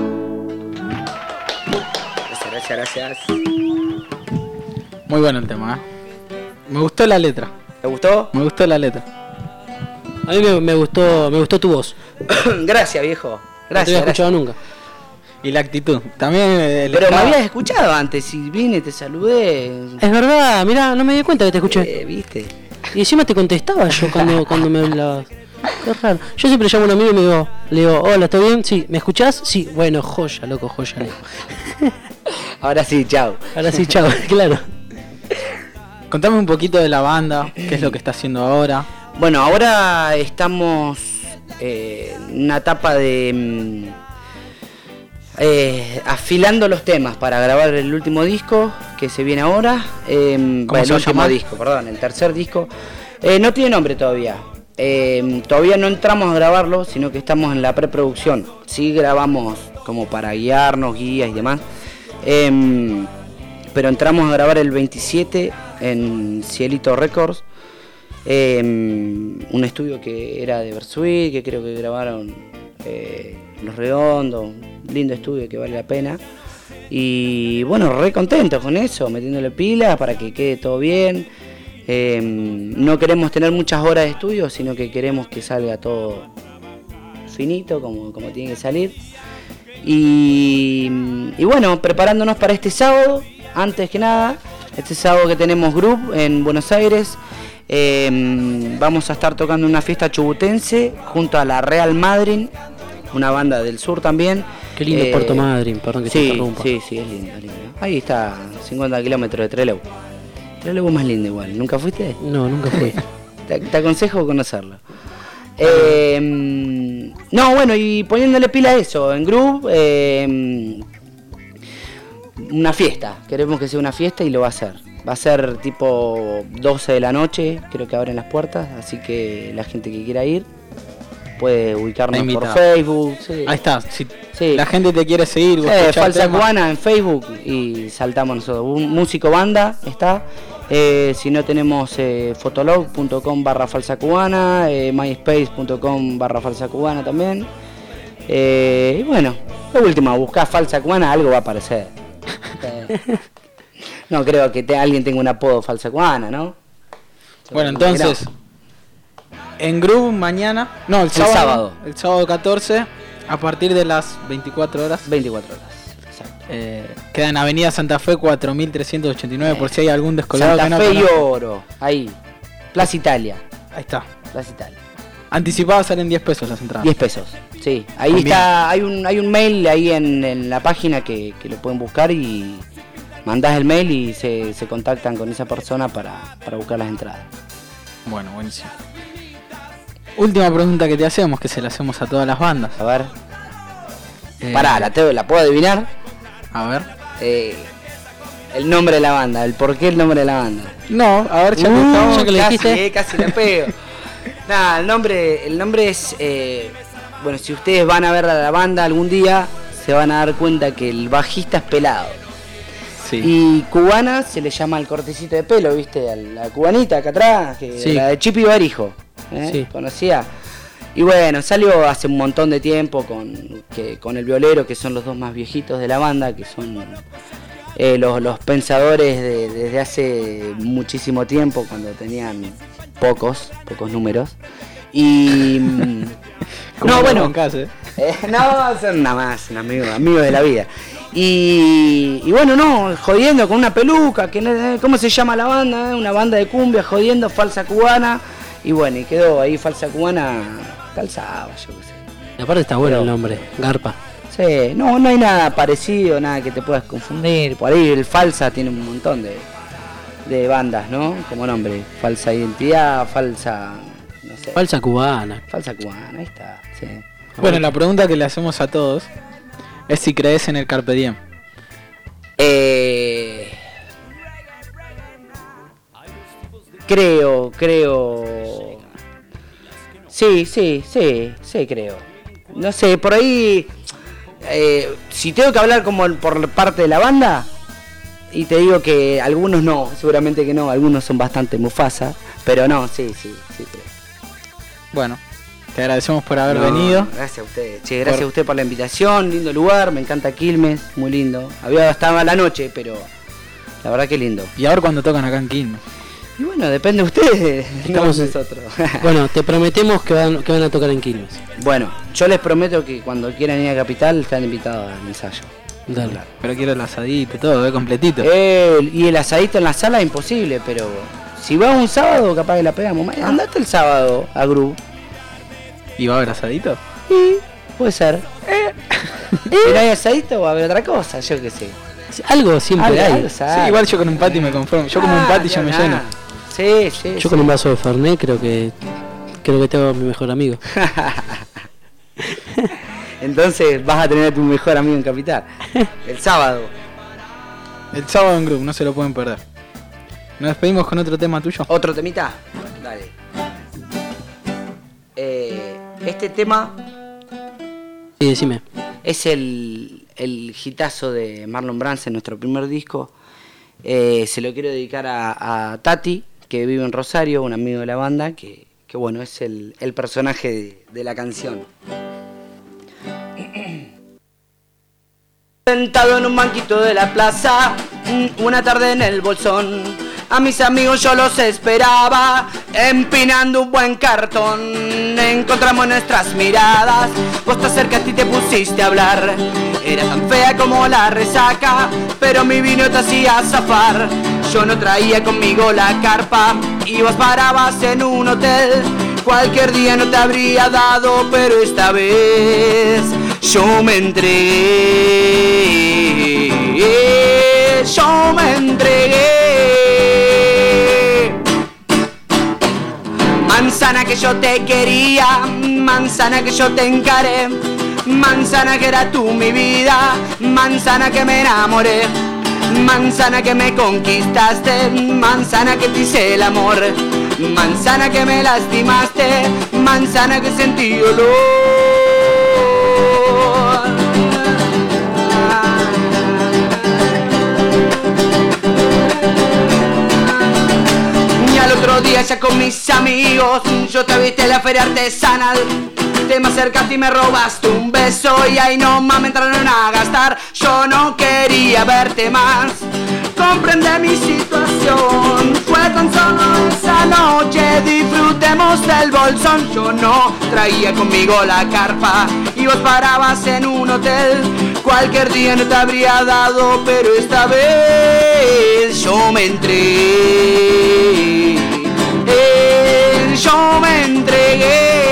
Gracias, gracias, gracias. Muy bueno el tema, ¿eh? Me gustó la letra. ¿Te gustó? Me gustó la letra. A mí me, me gustó me gustó tu voz. Gracias, viejo. No te Gracias. había escuchado gracias. nunca. Y la actitud. También el Pero me estado- habías escuchado antes, si vine, te saludé. Es verdad, mirá, no me di cuenta que te escuché. Eh, ¿Viste? Y encima te contestaba yo cuando, cuando me hablabas. Qué raro. Yo siempre llamo a un amigo y me digo, le digo, hola, ¿todo bien? Sí, ¿me escuchás? Sí, bueno, joya, loco, joya, le digo. Ahora sí, chao. Ahora sí, chao, claro. Contame un poquito de la banda, qué es lo que está haciendo ahora. Bueno, ahora estamos eh, en una etapa de mm, eh, afilando los temas para grabar el último disco que se viene ahora. Eh, ¿Cómo el se va a último llamar? disco, perdón, el tercer disco. Eh, no tiene nombre todavía. Eh, todavía no entramos a grabarlo, sino que estamos en la preproducción. Sí grabamos como para guiarnos, guías y demás. Eh, pero entramos a grabar el veintisiete en Cielito Records. Eh, un estudio que era de Versuit, que creo que grabaron eh, Los Redondos, un lindo estudio que vale la pena. Y bueno, re contentos con eso, metiéndole pilas para que quede todo bien. Eh, no queremos tener muchas horas de estudio, sino que queremos que salga todo finito, como, como tiene que salir. Y, y bueno, preparándonos para este sábado, antes que nada, este sábado que tenemos Group en Buenos Aires. Eh, vamos a estar tocando una fiesta chubutense junto a la Real Madrid, una banda del sur también. Qué lindo eh, Puerto Madryn, perdón que sí, te interrumpa. Sí, sí, es lindo, es lindo. Ahí está, cincuenta kilómetros de Trelew. Trelew es más lindo igual, ¿nunca fuiste? No, nunca fui. te, te aconsejo conocerlo. Eh, no, bueno, y poniéndole pila a eso, en Groove, eh, una fiesta, queremos que sea una fiesta y lo va a hacer. Va a ser tipo doce de la noche, creo que abren las puertas, así que la gente que quiera ir puede ubicarnos por Facebook. Sí. Ahí está, si sí. la gente te quiere seguir, vos Eh, escuchás Falsa temas. Cubana en Facebook y saltamos nosotros. Un músico banda está. Eh, si no tenemos eh, fotolog punto com barra falsa cubana, eh, myspace punto com barra falsa cubana también. Eh, y bueno, lo último, buscar falsa cubana, algo va a aparecer. Eh, no creo que te, alguien tenga un apodo falsa cubana, ¿no? Bueno, entonces, en Groove mañana, no, el sábado, sábado. el sábado catorce, a partir de las veinticuatro horas. veinticuatro horas. Eh, queda en Avenida Santa Fe cuatro mil trescientos ochenta y nueve, por si hay algún descolgado Santa que no Fe y conozca. Oro, ahí. Plaza Italia. Ahí está. Plaza Italia. Anticipadas salen diez pesos las entradas. diez pesos, sí. Ahí También. está, hay un, hay un mail ahí en, en la página que, que lo pueden buscar y mandás el mail y se, se contactan con esa persona para, para buscar las entradas. Bueno, buenísimo. Última pregunta que te hacemos, que se la hacemos a todas las bandas. A ver. Eh, Pará, ¿la, te- ¿la puedo adivinar? A ver. Eh, el nombre de la banda, el por qué el nombre de la banda. No, a ver, ya que Uh, estamos, ya que le casi, dijiste. eh, casi le pego. Nada, el nombre, el nombre es, eh, bueno, si ustedes van a ver a la banda algún día, se van a dar cuenta que el bajista es pelado. Sí. Y cubana se le llama el cortecito de pelo, ¿viste? A la cubanita acá atrás, que Sí. la de Chipi Barijo, ¿eh? Sí. Conocía. Y bueno, salió hace un montón de tiempo con, que, con el violero, que son los dos más viejitos de la banda, que son eh, los, los pensadores de- desde hace muchísimo tiempo, cuando tenían pocos, pocos números. Y... mm, Como no, los bueno, Roncas, eh. eh, no, son nada más, un amigo, amigo de la vida. Y, y bueno, no, jodiendo con una peluca, que no- ¿cómo se llama la banda? eh? Una banda de cumbia jodiendo, falsa cubana. Y bueno, y quedó ahí falsa cubana calzada, yo qué sé. Y aparte está bueno Pero- el nombre, Garpa. Sí, no, no hay nada parecido, nada que te puedas confundir. Por ahí el falsa tiene un montón de, de bandas, ¿no? Como nombre, falsa identidad, falsa, no sé. Falsa cubana. Falsa cubana, ahí está, sí. Bueno, la pregunta que le hacemos a todos es si crees en el Carpe Diem. Eh, creo, creo. Sí, sí, sí, sí, creo. No sé, por ahí. eh, si tengo que hablar como por parte de la banda, y te digo que algunos no, seguramente que no, algunos son bastante Mufasa, pero no, sí, sí, sí, creo. Bueno, te agradecemos por haber No, venido. Gracias a usted. Che, gracias Por- a usted por la invitación, lindo lugar, me encanta Quilmes, muy lindo. Había estado a la noche, pero la verdad que lindo. Y ahora cuando tocan acá en Quilmes. Y bueno, depende de ustedes, Estamos- no nosotros. Bueno, te prometemos que van, que van a tocar en Quilmes. Bueno, yo les prometo que cuando quieran ir a Capital están invitados al ensayo. Dale. Pero quiero el asadito y todo, eh, completito. Eh, y el asadito en la sala es imposible, pero si vas un sábado capaz que la pegamos. Ma- Andate el sábado a Gru. ¿Y va a haber asadito? Y puede ser. Si no hay asadito va a haber otra cosa, yo qué sé. Algo siempre Algo, hay. algo Sí, sabe. igual yo con un patty me conformo. Yo como un Ah, patty ya me nada. lleno. Sí, sí. Yo sí. con un vaso de Fernet creo que creo que tengo a mi mejor amigo. Entonces vas a tener a tu mejor amigo en Capital. El sábado. El sábado en grupo, no se lo pueden perder. Nos despedimos con otro tema tuyo. ¿Otro temita? Dale. Eh, este tema Sí, decime. es el, el hitazo de Marlon Brando en nuestro primer disco. Eh, se lo quiero dedicar a, a Tati, que vive en Rosario, un amigo de la banda, que, que bueno, es el, el personaje de, de la canción. Sentado en un banquito de la plaza, una tarde en el bolsón, a mis amigos yo los esperaba, empinando un buen cartón. Encontramos nuestras miradas, vos te acercaste y te pusiste a hablar. Era tan fea como la resaca, pero mi vino te hacía zafar. Yo no traía conmigo la carpa y vos parabas en un hotel. Cualquier día no te habría dado, pero esta vez yo me entregué, yo me entregué. Manzana que yo te quería, manzana que yo te encaré, manzana que era tú mi vida, manzana que me enamoré, manzana que me conquistaste, manzana que te hice el amor, manzana que me lastimaste, manzana que sentí dolor. Y al otro día ya con mis amigos yo te viste en la feria artesanal. Te me acercaste y me robaste un beso y ahí nomás me entraron a gastar. Yo no quería verte más, comprende mi situación. Fue tan solo esa noche, disfrutemos del bolsón. Yo no traía conmigo la carpa y vos parabas en un hotel. Cualquier día no te habría dado, pero esta vez yo me entregué, eh, yo me entregué.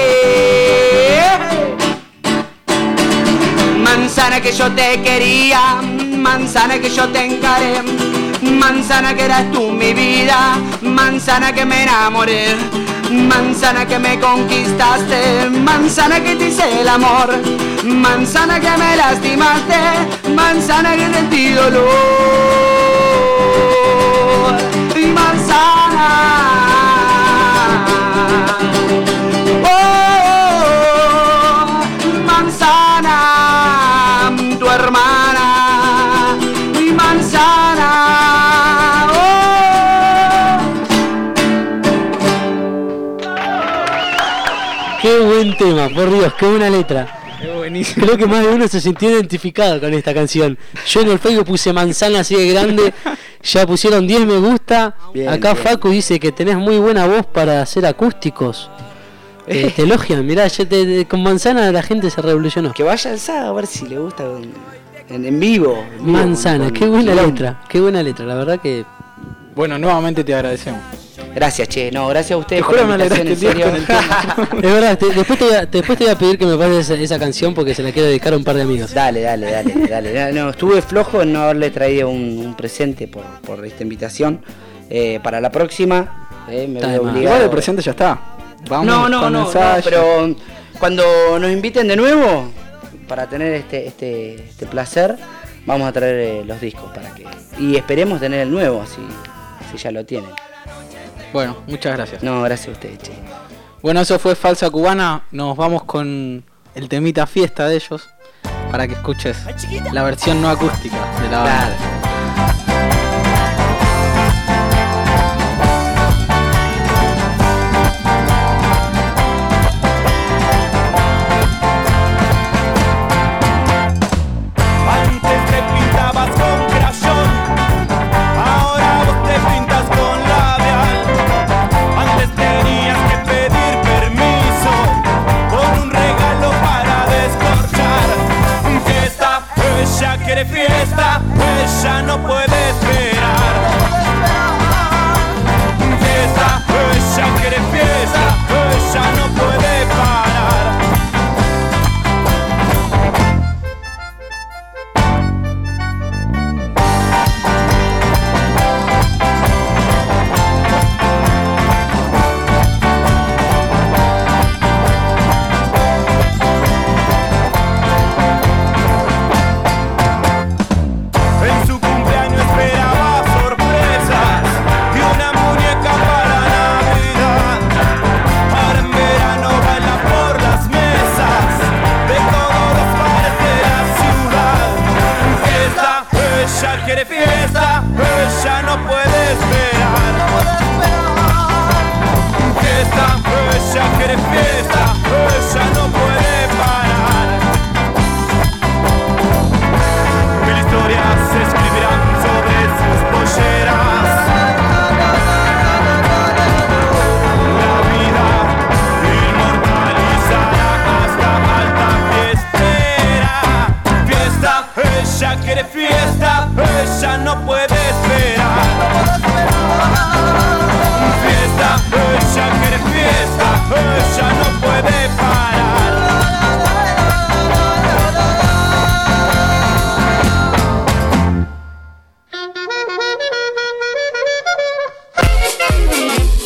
Manzana que yo te quería, manzana que yo te encaré, manzana que eras tú mi vida, manzana que me enamoré, manzana que me conquistaste, manzana que te hice el amor, manzana que me lastimaste, manzana que sentí dolor. Y manzana, tu hermana, mi manzana. Oh. Qué buen tema, por Dios, qué buena letra. Es buenísimo. Creo que más de uno se sintió identificado con esta canción. Yo en el Facebook puse manzana así de grande, ya pusieron diez me gusta. Bien, Acá bien. Facu dice que tenés muy buena voz para hacer acústicos. Eh, te elogian, mirá, ya te, te- con manzana la gente se revolucionó. Que vaya al sábado a ver si le gusta en, en, en vivo. en vivo, Manzana, con- qué buena con- letra, qué buena letra, la verdad que... Bueno, nuevamente te agradecemos. Gracias, che. No, gracias a ustedes Te por juro la me invitación, alegraste en el día serio. con el Es verdad, te- después, te voy a, después te voy a pedir que me pases esa, esa canción porque se la quiero dedicar a un par de amigos. Dale, dale, dale, dale. No, estuve flojo en no haberle traído un, un presente por, por esta invitación. Eh, para la próxima, eh, me Está veo de más. obligado. Igual el presente ya está. Vamos No, no, con no, no, ensayo. pero cuando nos inviten de nuevo, para tener este, este, este placer, vamos a traer eh, los discos para que. Y esperemos tener el nuevo, si, si ya lo tienen. Bueno, muchas gracias. No, gracias a ustedes, che. Bueno, eso fue Falsa Cubana. Nos vamos con el temita Fiesta de ellos para que escuches la versión no acústica de la banda. Antes te pintabas con crayón, ahora vos te pintas con labial. Antes tenías que pedir permiso con un regalo para descorchar. Fiesta, ella quiere fiesta, ella no puede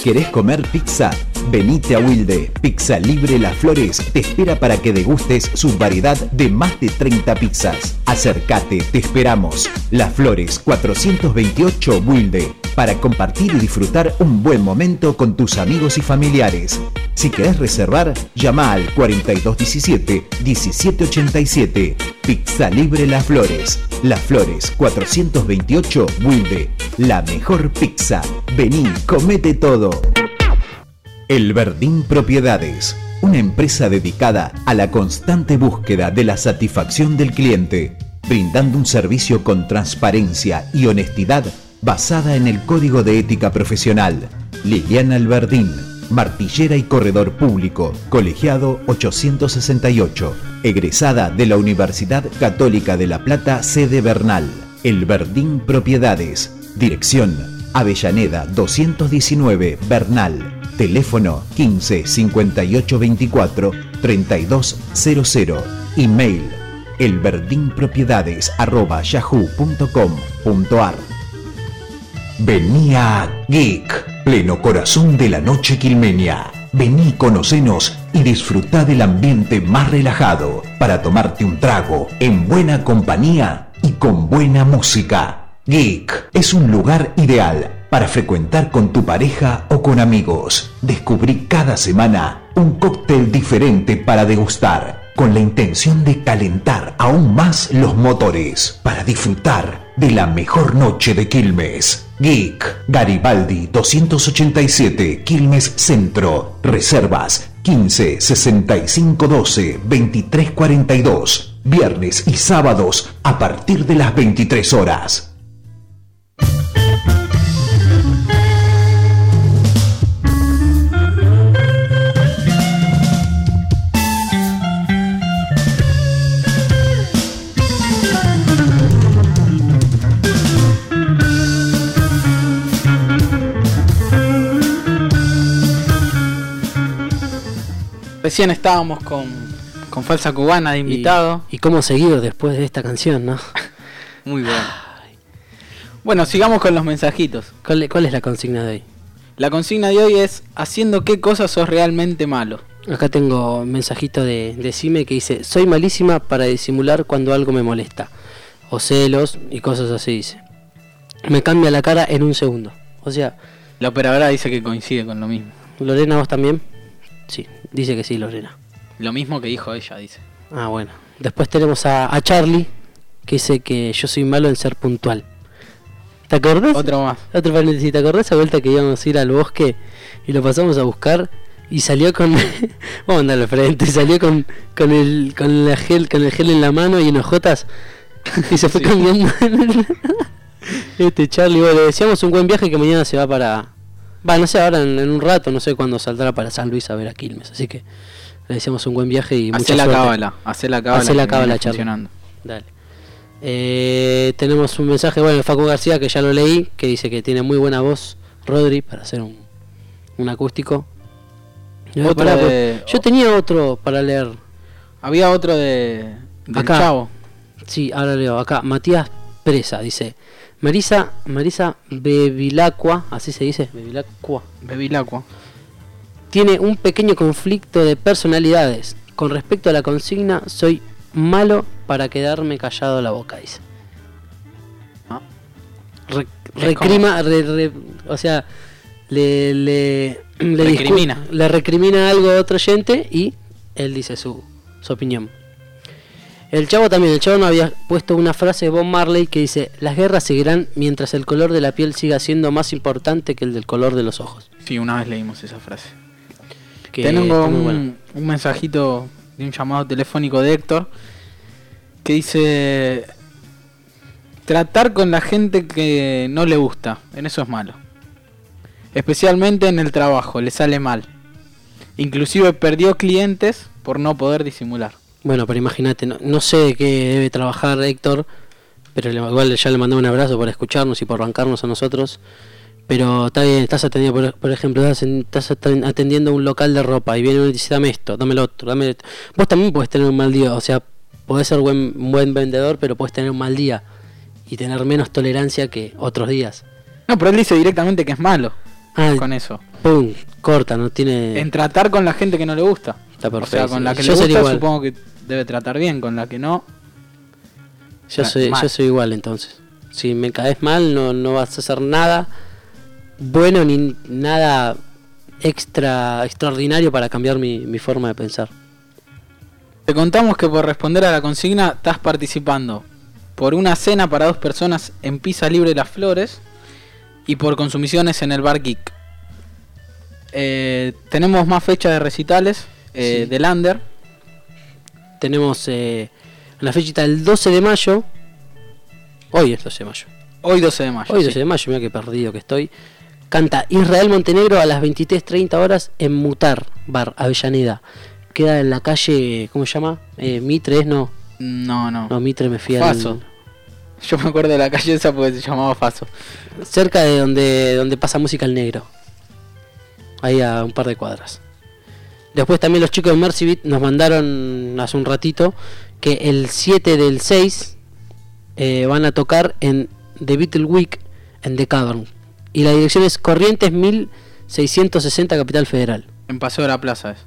¿Querés comer pizza? Venite a Wilde. Pizza Libre Las Flores te espera para que degustes su variedad de más de treinta pizzas. Acércate, te esperamos. Las Flores cuatrocientos veintiocho Wilde, para compartir y disfrutar un buen momento con tus amigos y familiares. Si querés reservar, llama al cuarenta y dos diecisiete diecisiete ochenta y siete. Pizza Libre Las Flores. Las Flores cuatrocientos veintiocho Wilde. La mejor pizza. Vení, comete todo. El Verdín Propiedades, una empresa dedicada a la constante búsqueda de la satisfacción del cliente, brindando un servicio con transparencia y honestidad basada en el Código de Ética Profesional. Liliana Alberdín, martillera y corredor público, colegiado ochocientos sesenta y ocho, egresada de la Universidad Católica de La Plata, sede Bernal. El Verdín Propiedades, dirección Avellaneda doscientos diecinueve, Bernal. Teléfono quince cincuenta y ocho veinticuatro treinta y dos cero cero. Email elverdinpropiedades arroba yahoo punto com punto ar. Venía Geek, pleno corazón de la noche quilmeña. Vení, conocenos y disfrutá del ambiente más relajado para tomarte un trago en buena compañía y con buena música. Geek es un lugar ideal para frecuentar con tu pareja o con amigos. Descubrí cada semana un cóctel diferente para degustar, con la intención de calentar aún más los motores, para disfrutar de la mejor noche de Quilmes. Geek, Garibaldi doscientos ochenta y siete, Quilmes Centro. Reservas quince sesenta y cinco doce veintitrés cuarenta y dos. Viernes y sábados a partir de las veintitrés horas. Recién estábamos con, con Falsa Cubana de invitado. Y, y cómo seguir después de esta canción, ¿no? Muy bueno. Bueno, sigamos con los mensajitos. ¿Cuál, ¿Cuál es la consigna de hoy? La consigna de hoy es: ¿haciendo qué cosas sos realmente malo? Acá tengo un mensajito de, de Cime que dice: soy malísima para disimular cuando algo me molesta, o celos y cosas así, dice. Me cambia la cara en un segundo. O sea, la operadora dice que coincide con lo mismo. ¿Lorena, vos también? Sí, dice que sí, Lorena. Lo mismo que dijo ella, dice. Ah, bueno. Después tenemos a, a Charlie, que dice que yo soy malo en ser puntual. ¿Te acordás? Otro más. Otro paréntesis. ¿Te acordás esa vuelta que íbamos a ir al bosque y lo pasamos a buscar y salió con... Vamos a andar al frente. Salió con, con, el, con, la gel, con el gel en la mano y en hojotas y se fue sí. cambiando. Este Charlie, bueno, le decíamos un buen viaje que mañana se va para... Va, no sé, ahora en, en un rato, no sé cuándo saldrá para San Luis a ver a Quilmes. Así que le deseamos un buen viaje y mucha la suerte. cábala, hacé la cábala. Hacé la cábala, Charlie. Dale. Eh, tenemos un mensaje, bueno, de Facu García, que ya lo leí, que dice que tiene muy buena voz Rodri para hacer un, un acústico. Otro pará, de... Yo tenía otro para leer. Había otro de... del acá. Chavo. Sí, ahora leo. Acá, Matías Presa dice: Marisa, Marisa Bevilacqua, así se dice, Bevilacqua. Bevilacqua. Tiene un pequeño conflicto de personalidades. Con respecto a la consigna, soy malo para quedarme callado la boca, dice. ¿Ah? Re, recrima, re, re, o sea, le le le recrimina. le recrimina algo a otro oyente y él dice su, su opinión. El Chavo también, el Chavo no había puesto una frase de Bob Marley que dice: las guerras seguirán mientras el color de la piel siga siendo más importante que el del color de los ojos. Sí, una vez leímos esa frase. Que Tengo un, bueno. un mensajito de un llamado telefónico de Héctor que dice: tratar con la gente que no le gusta, en eso es malo. Especialmente en el trabajo, le sale mal. Inclusive perdió clientes por no poder disimular. Bueno, pero imagínate, no, no sé de qué debe trabajar Héctor, pero le, igual ya le mandé un abrazo por escucharnos y por bancarnos a nosotros. Pero está bien, estás atendiendo, por, por ejemplo, estás, en, estás atendiendo un local de ropa y viene uno y dice: dame esto, dame lo otro, dame esto. Vos también podés tener un mal día, o sea, podés ser buen, un buen vendedor, pero podés tener un mal día y tener menos tolerancia que otros días. No, pero él dice directamente que es malo. Ah, con eso. Pum, corta, no tiene... En tratar con la gente que no le gusta. Está perfecto. O sea, con la que Yo le sería gusta igual. supongo que debe tratar bien, con la que no... Yo soy, mal. yo soy igual entonces. Si me caes mal, no, no vas a hacer nada bueno ni nada extra extraordinario para cambiar mi, mi forma de pensar. Te contamos que por responder a la consigna estás participando por una cena para dos personas en Pizza Libre Las Flores y por consumiciones en el Bar Geek. Eh, tenemos más fechas de recitales eh, Sí. del Under. Tenemos eh, la fechita del doce de mayo. Hoy es doce de mayo. Hoy doce de mayo. Hoy sí. doce de mayo, mira qué perdido que estoy. Canta Israel Montenegro a las veintitrés treinta horas en Mutar Bar, Avellaneda. Queda en la calle, ¿cómo se llama? Eh, Mitre, ¿es? No. No, no. No, Mitre me fui al- Faso. Yo me acuerdo de la calle esa porque se llamaba Faso. cerca de donde, donde pasa música al negro. Ahí a un par de cuadras. Después también los chicos de Mercy Beat nos mandaron hace un ratito que el siete del seis eh, van a tocar en The Beatle Week en The Cavern. Y la dirección es Corrientes mil seiscientos sesenta, Capital Federal. En Paseo de la Plaza es.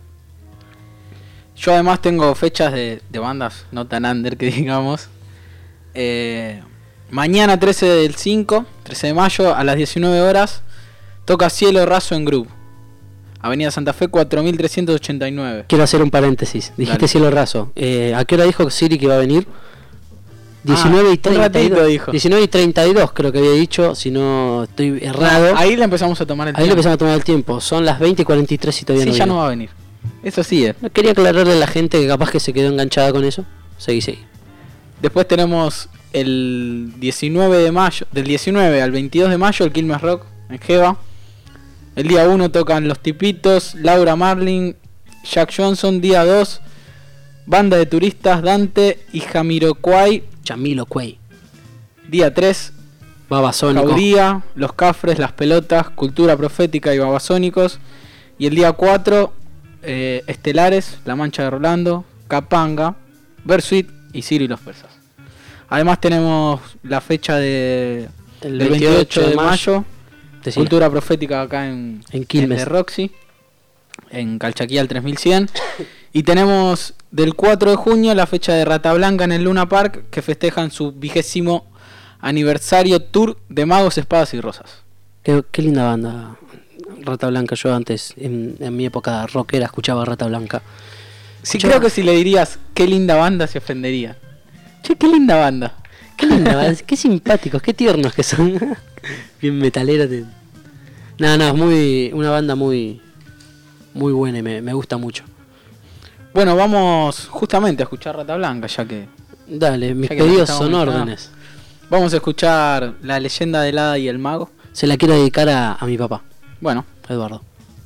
Yo además tengo fechas de, de bandas no tan under que digamos. Eh, mañana trece del cinco, trece de mayo a las diecinueve horas toca Cielo Raso en Group. Avenida Santa Fe cuatro mil trescientos ochenta y nueve. Quiero hacer un paréntesis. Dijiste Dale. Cielo Raso. Eh, ¿A qué hora dijo Siri que va a venir? diecinueve y un treinta y dos. ratito dijo. diecinueve y treinta y dos creo que había dicho, si no estoy errado. No, ahí le empezamos a tomar el Ahí le tiempo. empezamos a tomar el tiempo. Son las veinte y cuarenta y tres y todavía Sí, no ya vino. no va a venir. Eso sí es. No, quería aclararle a la gente que capaz que se quedó enganchada con eso. Seguí, seguí. Después tenemos el diecinueve de mayo, del diecinueve al veintidós de mayo el Quilmes Rock en Jeva. El día uno tocan Los Tipitos, Laura Marlin, Jack Johnson. Día dos, Banda de Turistas, Dante y Jamiroquai. Jamiroquai. Día tres, Babasónico. Jauría, Los Cafres, Las Pelotas, Cultura Profética y Babasónicos. Y el día cuatro, eh, Estelares, La Mancha de Rolando, Capanga, Versuit y Ciro y los Persas. Además tenemos la fecha de El del veintiocho de mayo, Decía. Cultura Profética acá en, En Quilmes. de Roxy, en Calchaquí al tres mil cien. Y tenemos del cuatro de junio la fecha de Rata Blanca en el Luna Park, que festejan su vigésimo aniversario tour de Magos, Espadas y Rosas. Qué, qué linda banda. Rata Blanca. Yo antes, en, en mi época rockera, escuchaba Rata Blanca. Sí, Escuchaba- creo que si le dirías qué linda banda se ofendería. Che, qué linda banda. Qué linda banda. Qué simpáticos, qué tiernos que son. Bien metaleros. De... No, no, es muy, una banda muy, muy buena y me, me gusta mucho. Bueno, vamos justamente a escuchar Rata Blanca, ya que... Dale, mis ya que pedidos nos son estamos órdenes. mencionando. Vamos a escuchar La Leyenda del Hada y el Mago. Se la quiero dedicar a, a mi papá. Bueno. Eduardo.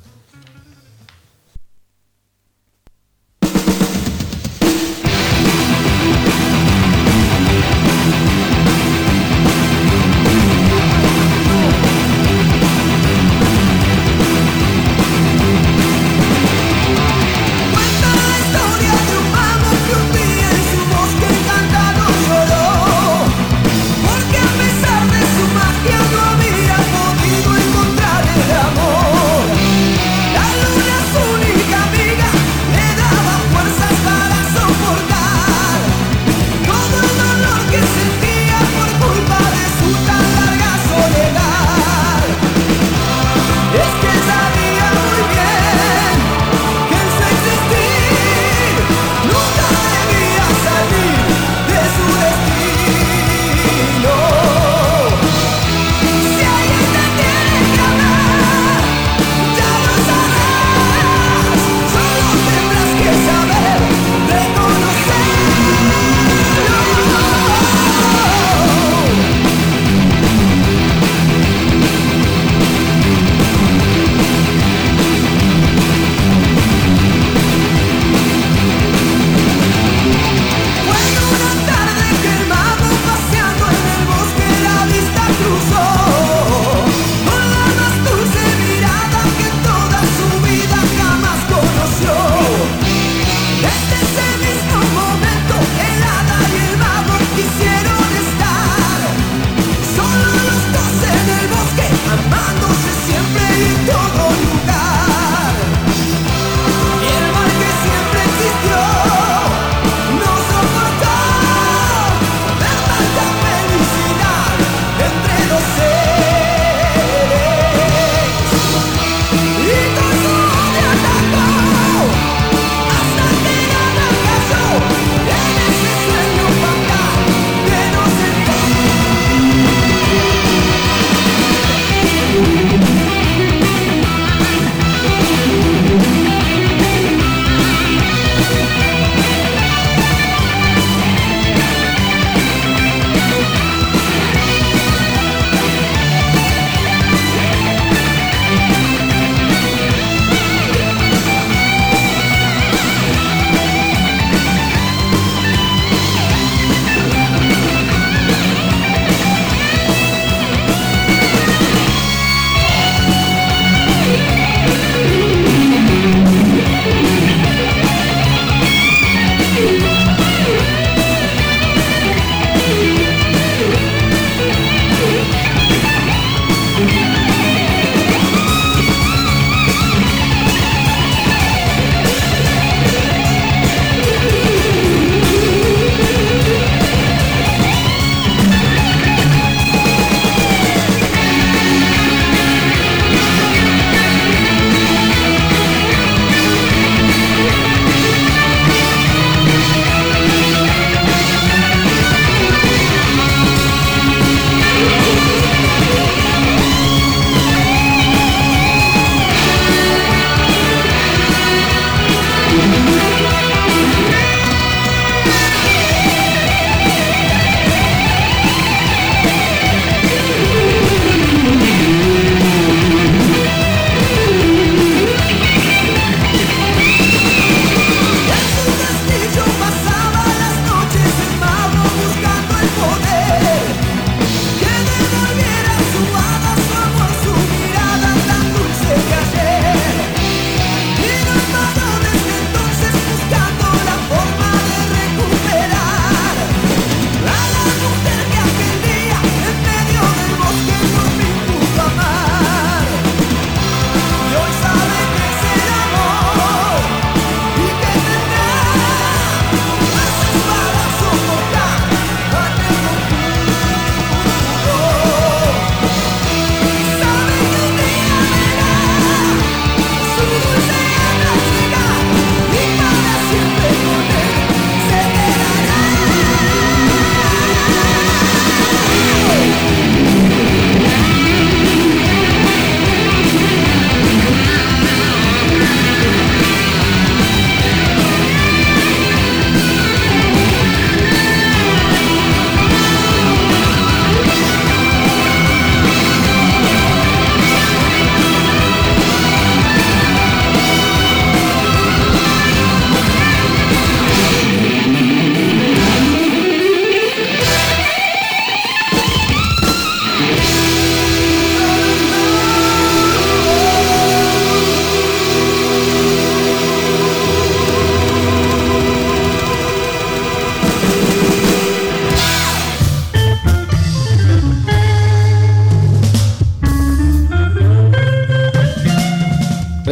Porque a pesar de su magia no había podido encontrar el amor.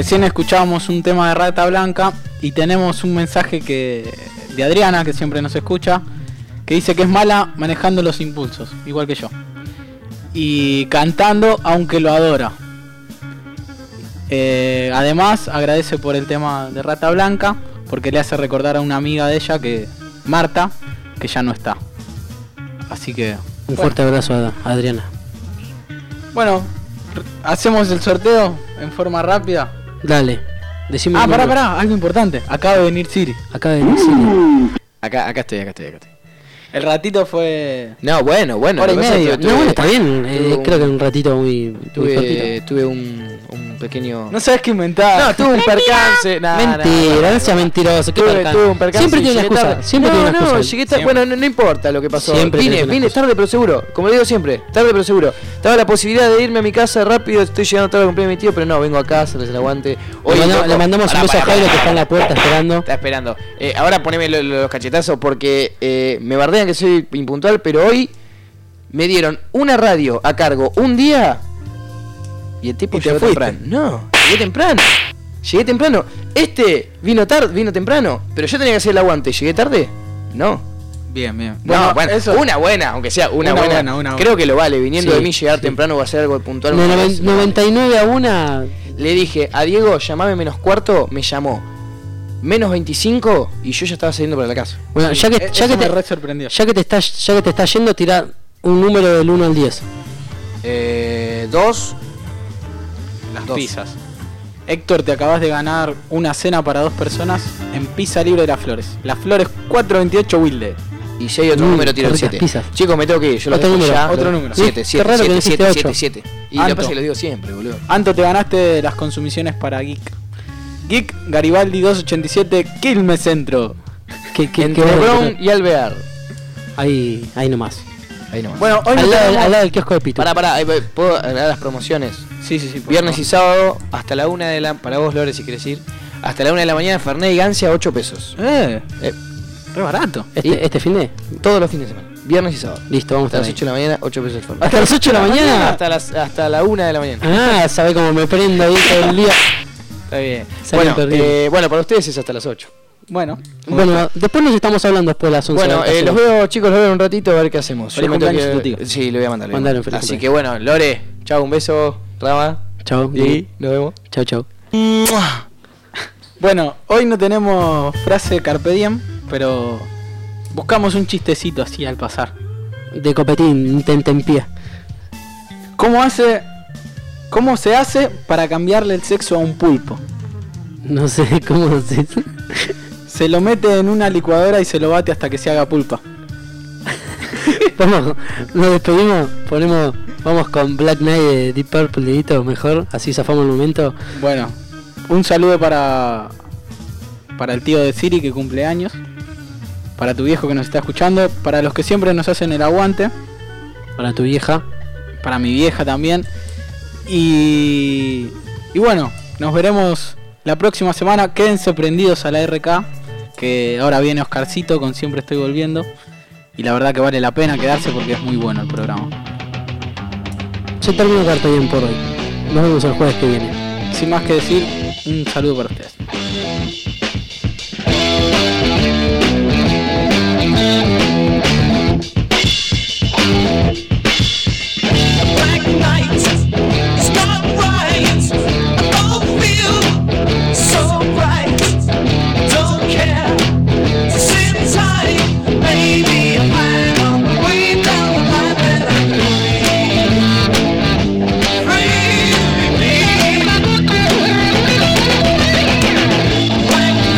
recién escuchábamos un tema de Rata Blanca y tenemos un mensaje que de Adriana, que siempre nos escucha, que dice que es mala manejando los impulsos, igual que yo. Y cantando, aunque lo adora. Eh, además, agradece por el tema de Rata Blanca, porque le hace recordar a una amiga de ella, que Marta, que ya no está. Así que... Un bueno. fuerte abrazo a Adriana. Bueno, hacemos el sorteo en forma rápida. Dale. Decime ah, pará, pará, algo importante. Acaba de venir Siri. Acaba de venir Siri. Acá, acá estoy, acá estoy, acá estoy. El ratito fue... No, bueno, bueno. Hora y media. No, bueno, está bien. Eh, un, creo que un ratito muy... Tuve, muy tuve un, un pequeño... No sabes qué inventar. No, tuve un percance. Nah, Mentira, nah, no seas mentiroso. ¿Qué tuve, tuve un percance. Siempre tiene una excusa. Tarde. Siempre no, tiene una excusa. No, llegué tarde. Bueno, no, no importa lo que pasó. Siempre vine, vine tarde pero seguro. Como le digo siempre, tarde pero seguro. Estaba la posibilidad de irme a mi casa rápido. Estoy llegando tarde a cumplir a mi tío, pero no, vengo acá, se les aguante. Hoy le, mando, le mandamos pará, un beso pará, a Jairo que está en la puerta esperando. Está esperando. Eh, ahora poneme los, los cachetazos porque eh, me bardean que soy impuntual, pero hoy me dieron una radio a cargo un día y el tipo ¿Y llegó temprano. No, llegué temprano. Llegué temprano. Este vino tarde, vino temprano, pero yo tenía que hacer el aguante. ¿Llegué tarde? No. Bien, bien. Bueno, no, bueno, eso... una buena, aunque sea una, una buena. buena una creo buena. Que lo vale, viniendo sí, de mí llegar sí. temprano o hacer algo de puntual. No, noven, noventa y nueve a una. Le dije a Diego, llamame menos cuarto, me llamó. Menos veinticinco y yo ya estaba saliendo para la casa. Bueno, ya que, ya que te re sorprendió. Ya que te está, ya que te está yendo, tira un número del uno al diez. Eh, dos. Las dos. Pizzas. Héctor, te acabas de ganar una cena para dos personas en Pizza Libre de Las Flores. Las Flores cuatrocientos veintiocho Wilde. Y si hay otro mm, número, tiro el siete. Chicos, me tengo que ir. Yo otro lo número, ya. Otro número. siete, siete, siete, siete, siete, siete. Y lo que pasa es que lo digo siempre, boludo. Anto, te ganaste las consumiciones para Geek. Geek Garibaldi doscientos ochenta y siete, Quilmes Centro. Que, que, Entre Brown y Alvear. Ahí, ahí nomás. Ahí nomás. Bueno, hoy al, no lado, tenemos... al lado del kiosco de Pito. Pará, pará, ¿puedo agregar las promociones? Sí, sí, sí. Viernes favor. Y sábado, hasta la una de la... Para vos, Lore, si querés ir. Hasta la una de la mañana, Fernet y Gancia, ocho pesos. Eh, eh. Re barato. ¿Este, este fin de? Todos los fines de semana. Viernes y sábado. Listo, vamos hasta a las ocho de la mañana, ocho pesos el Fernet. ¿Hasta las ocho de la mañana? Hasta, las, hasta la una de la mañana. Ah, sabe cómo me prendo ahí todo el día. Está bien. Bueno, eh, bueno, para ustedes es hasta las ocho. Bueno, bueno, después nos estamos hablando después de las once. Bueno, eh, los veo, chicos, los veo un ratito a ver qué hacemos. Feliz cumpleaños tu tío. Sí, le voy a mandar. Mandar un Así cumpleaños. que bueno, Lore, chao, un beso. Rama. Chao. Y nos vemos. Chao, chao. Bueno, hoy no tenemos frase Carpe Diem, pero buscamos un chistecito así al pasar. De copetín, tentempié. ¿Cómo hace... ¿Cómo se hace para cambiarle el sexo a un pulpo? No sé cómo se... Se lo mete en una licuadora y se lo bate hasta que se haga pulpa. Vamos, nos despedimos, ponemos, vamos con Black Knight de Deep Purple, dedito, mejor, así zafamos el momento. Bueno, un saludo para para el tío de Siri que cumple años, para tu viejo que nos está escuchando, para los que siempre nos hacen el aguante, para tu vieja, para mi vieja también. Y, y bueno, nos veremos la próxima semana. Quédense prendidos a la R K, que ahora viene Oscarcito con Siempre Estoy Volviendo. Y la verdad que vale la pena quedarse porque es muy bueno el programa. Se terminó Carpe Diem por hoy. Nos vemos el jueves que viene. Sin más que decir, un saludo para ustedes. Black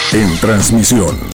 En transmisión,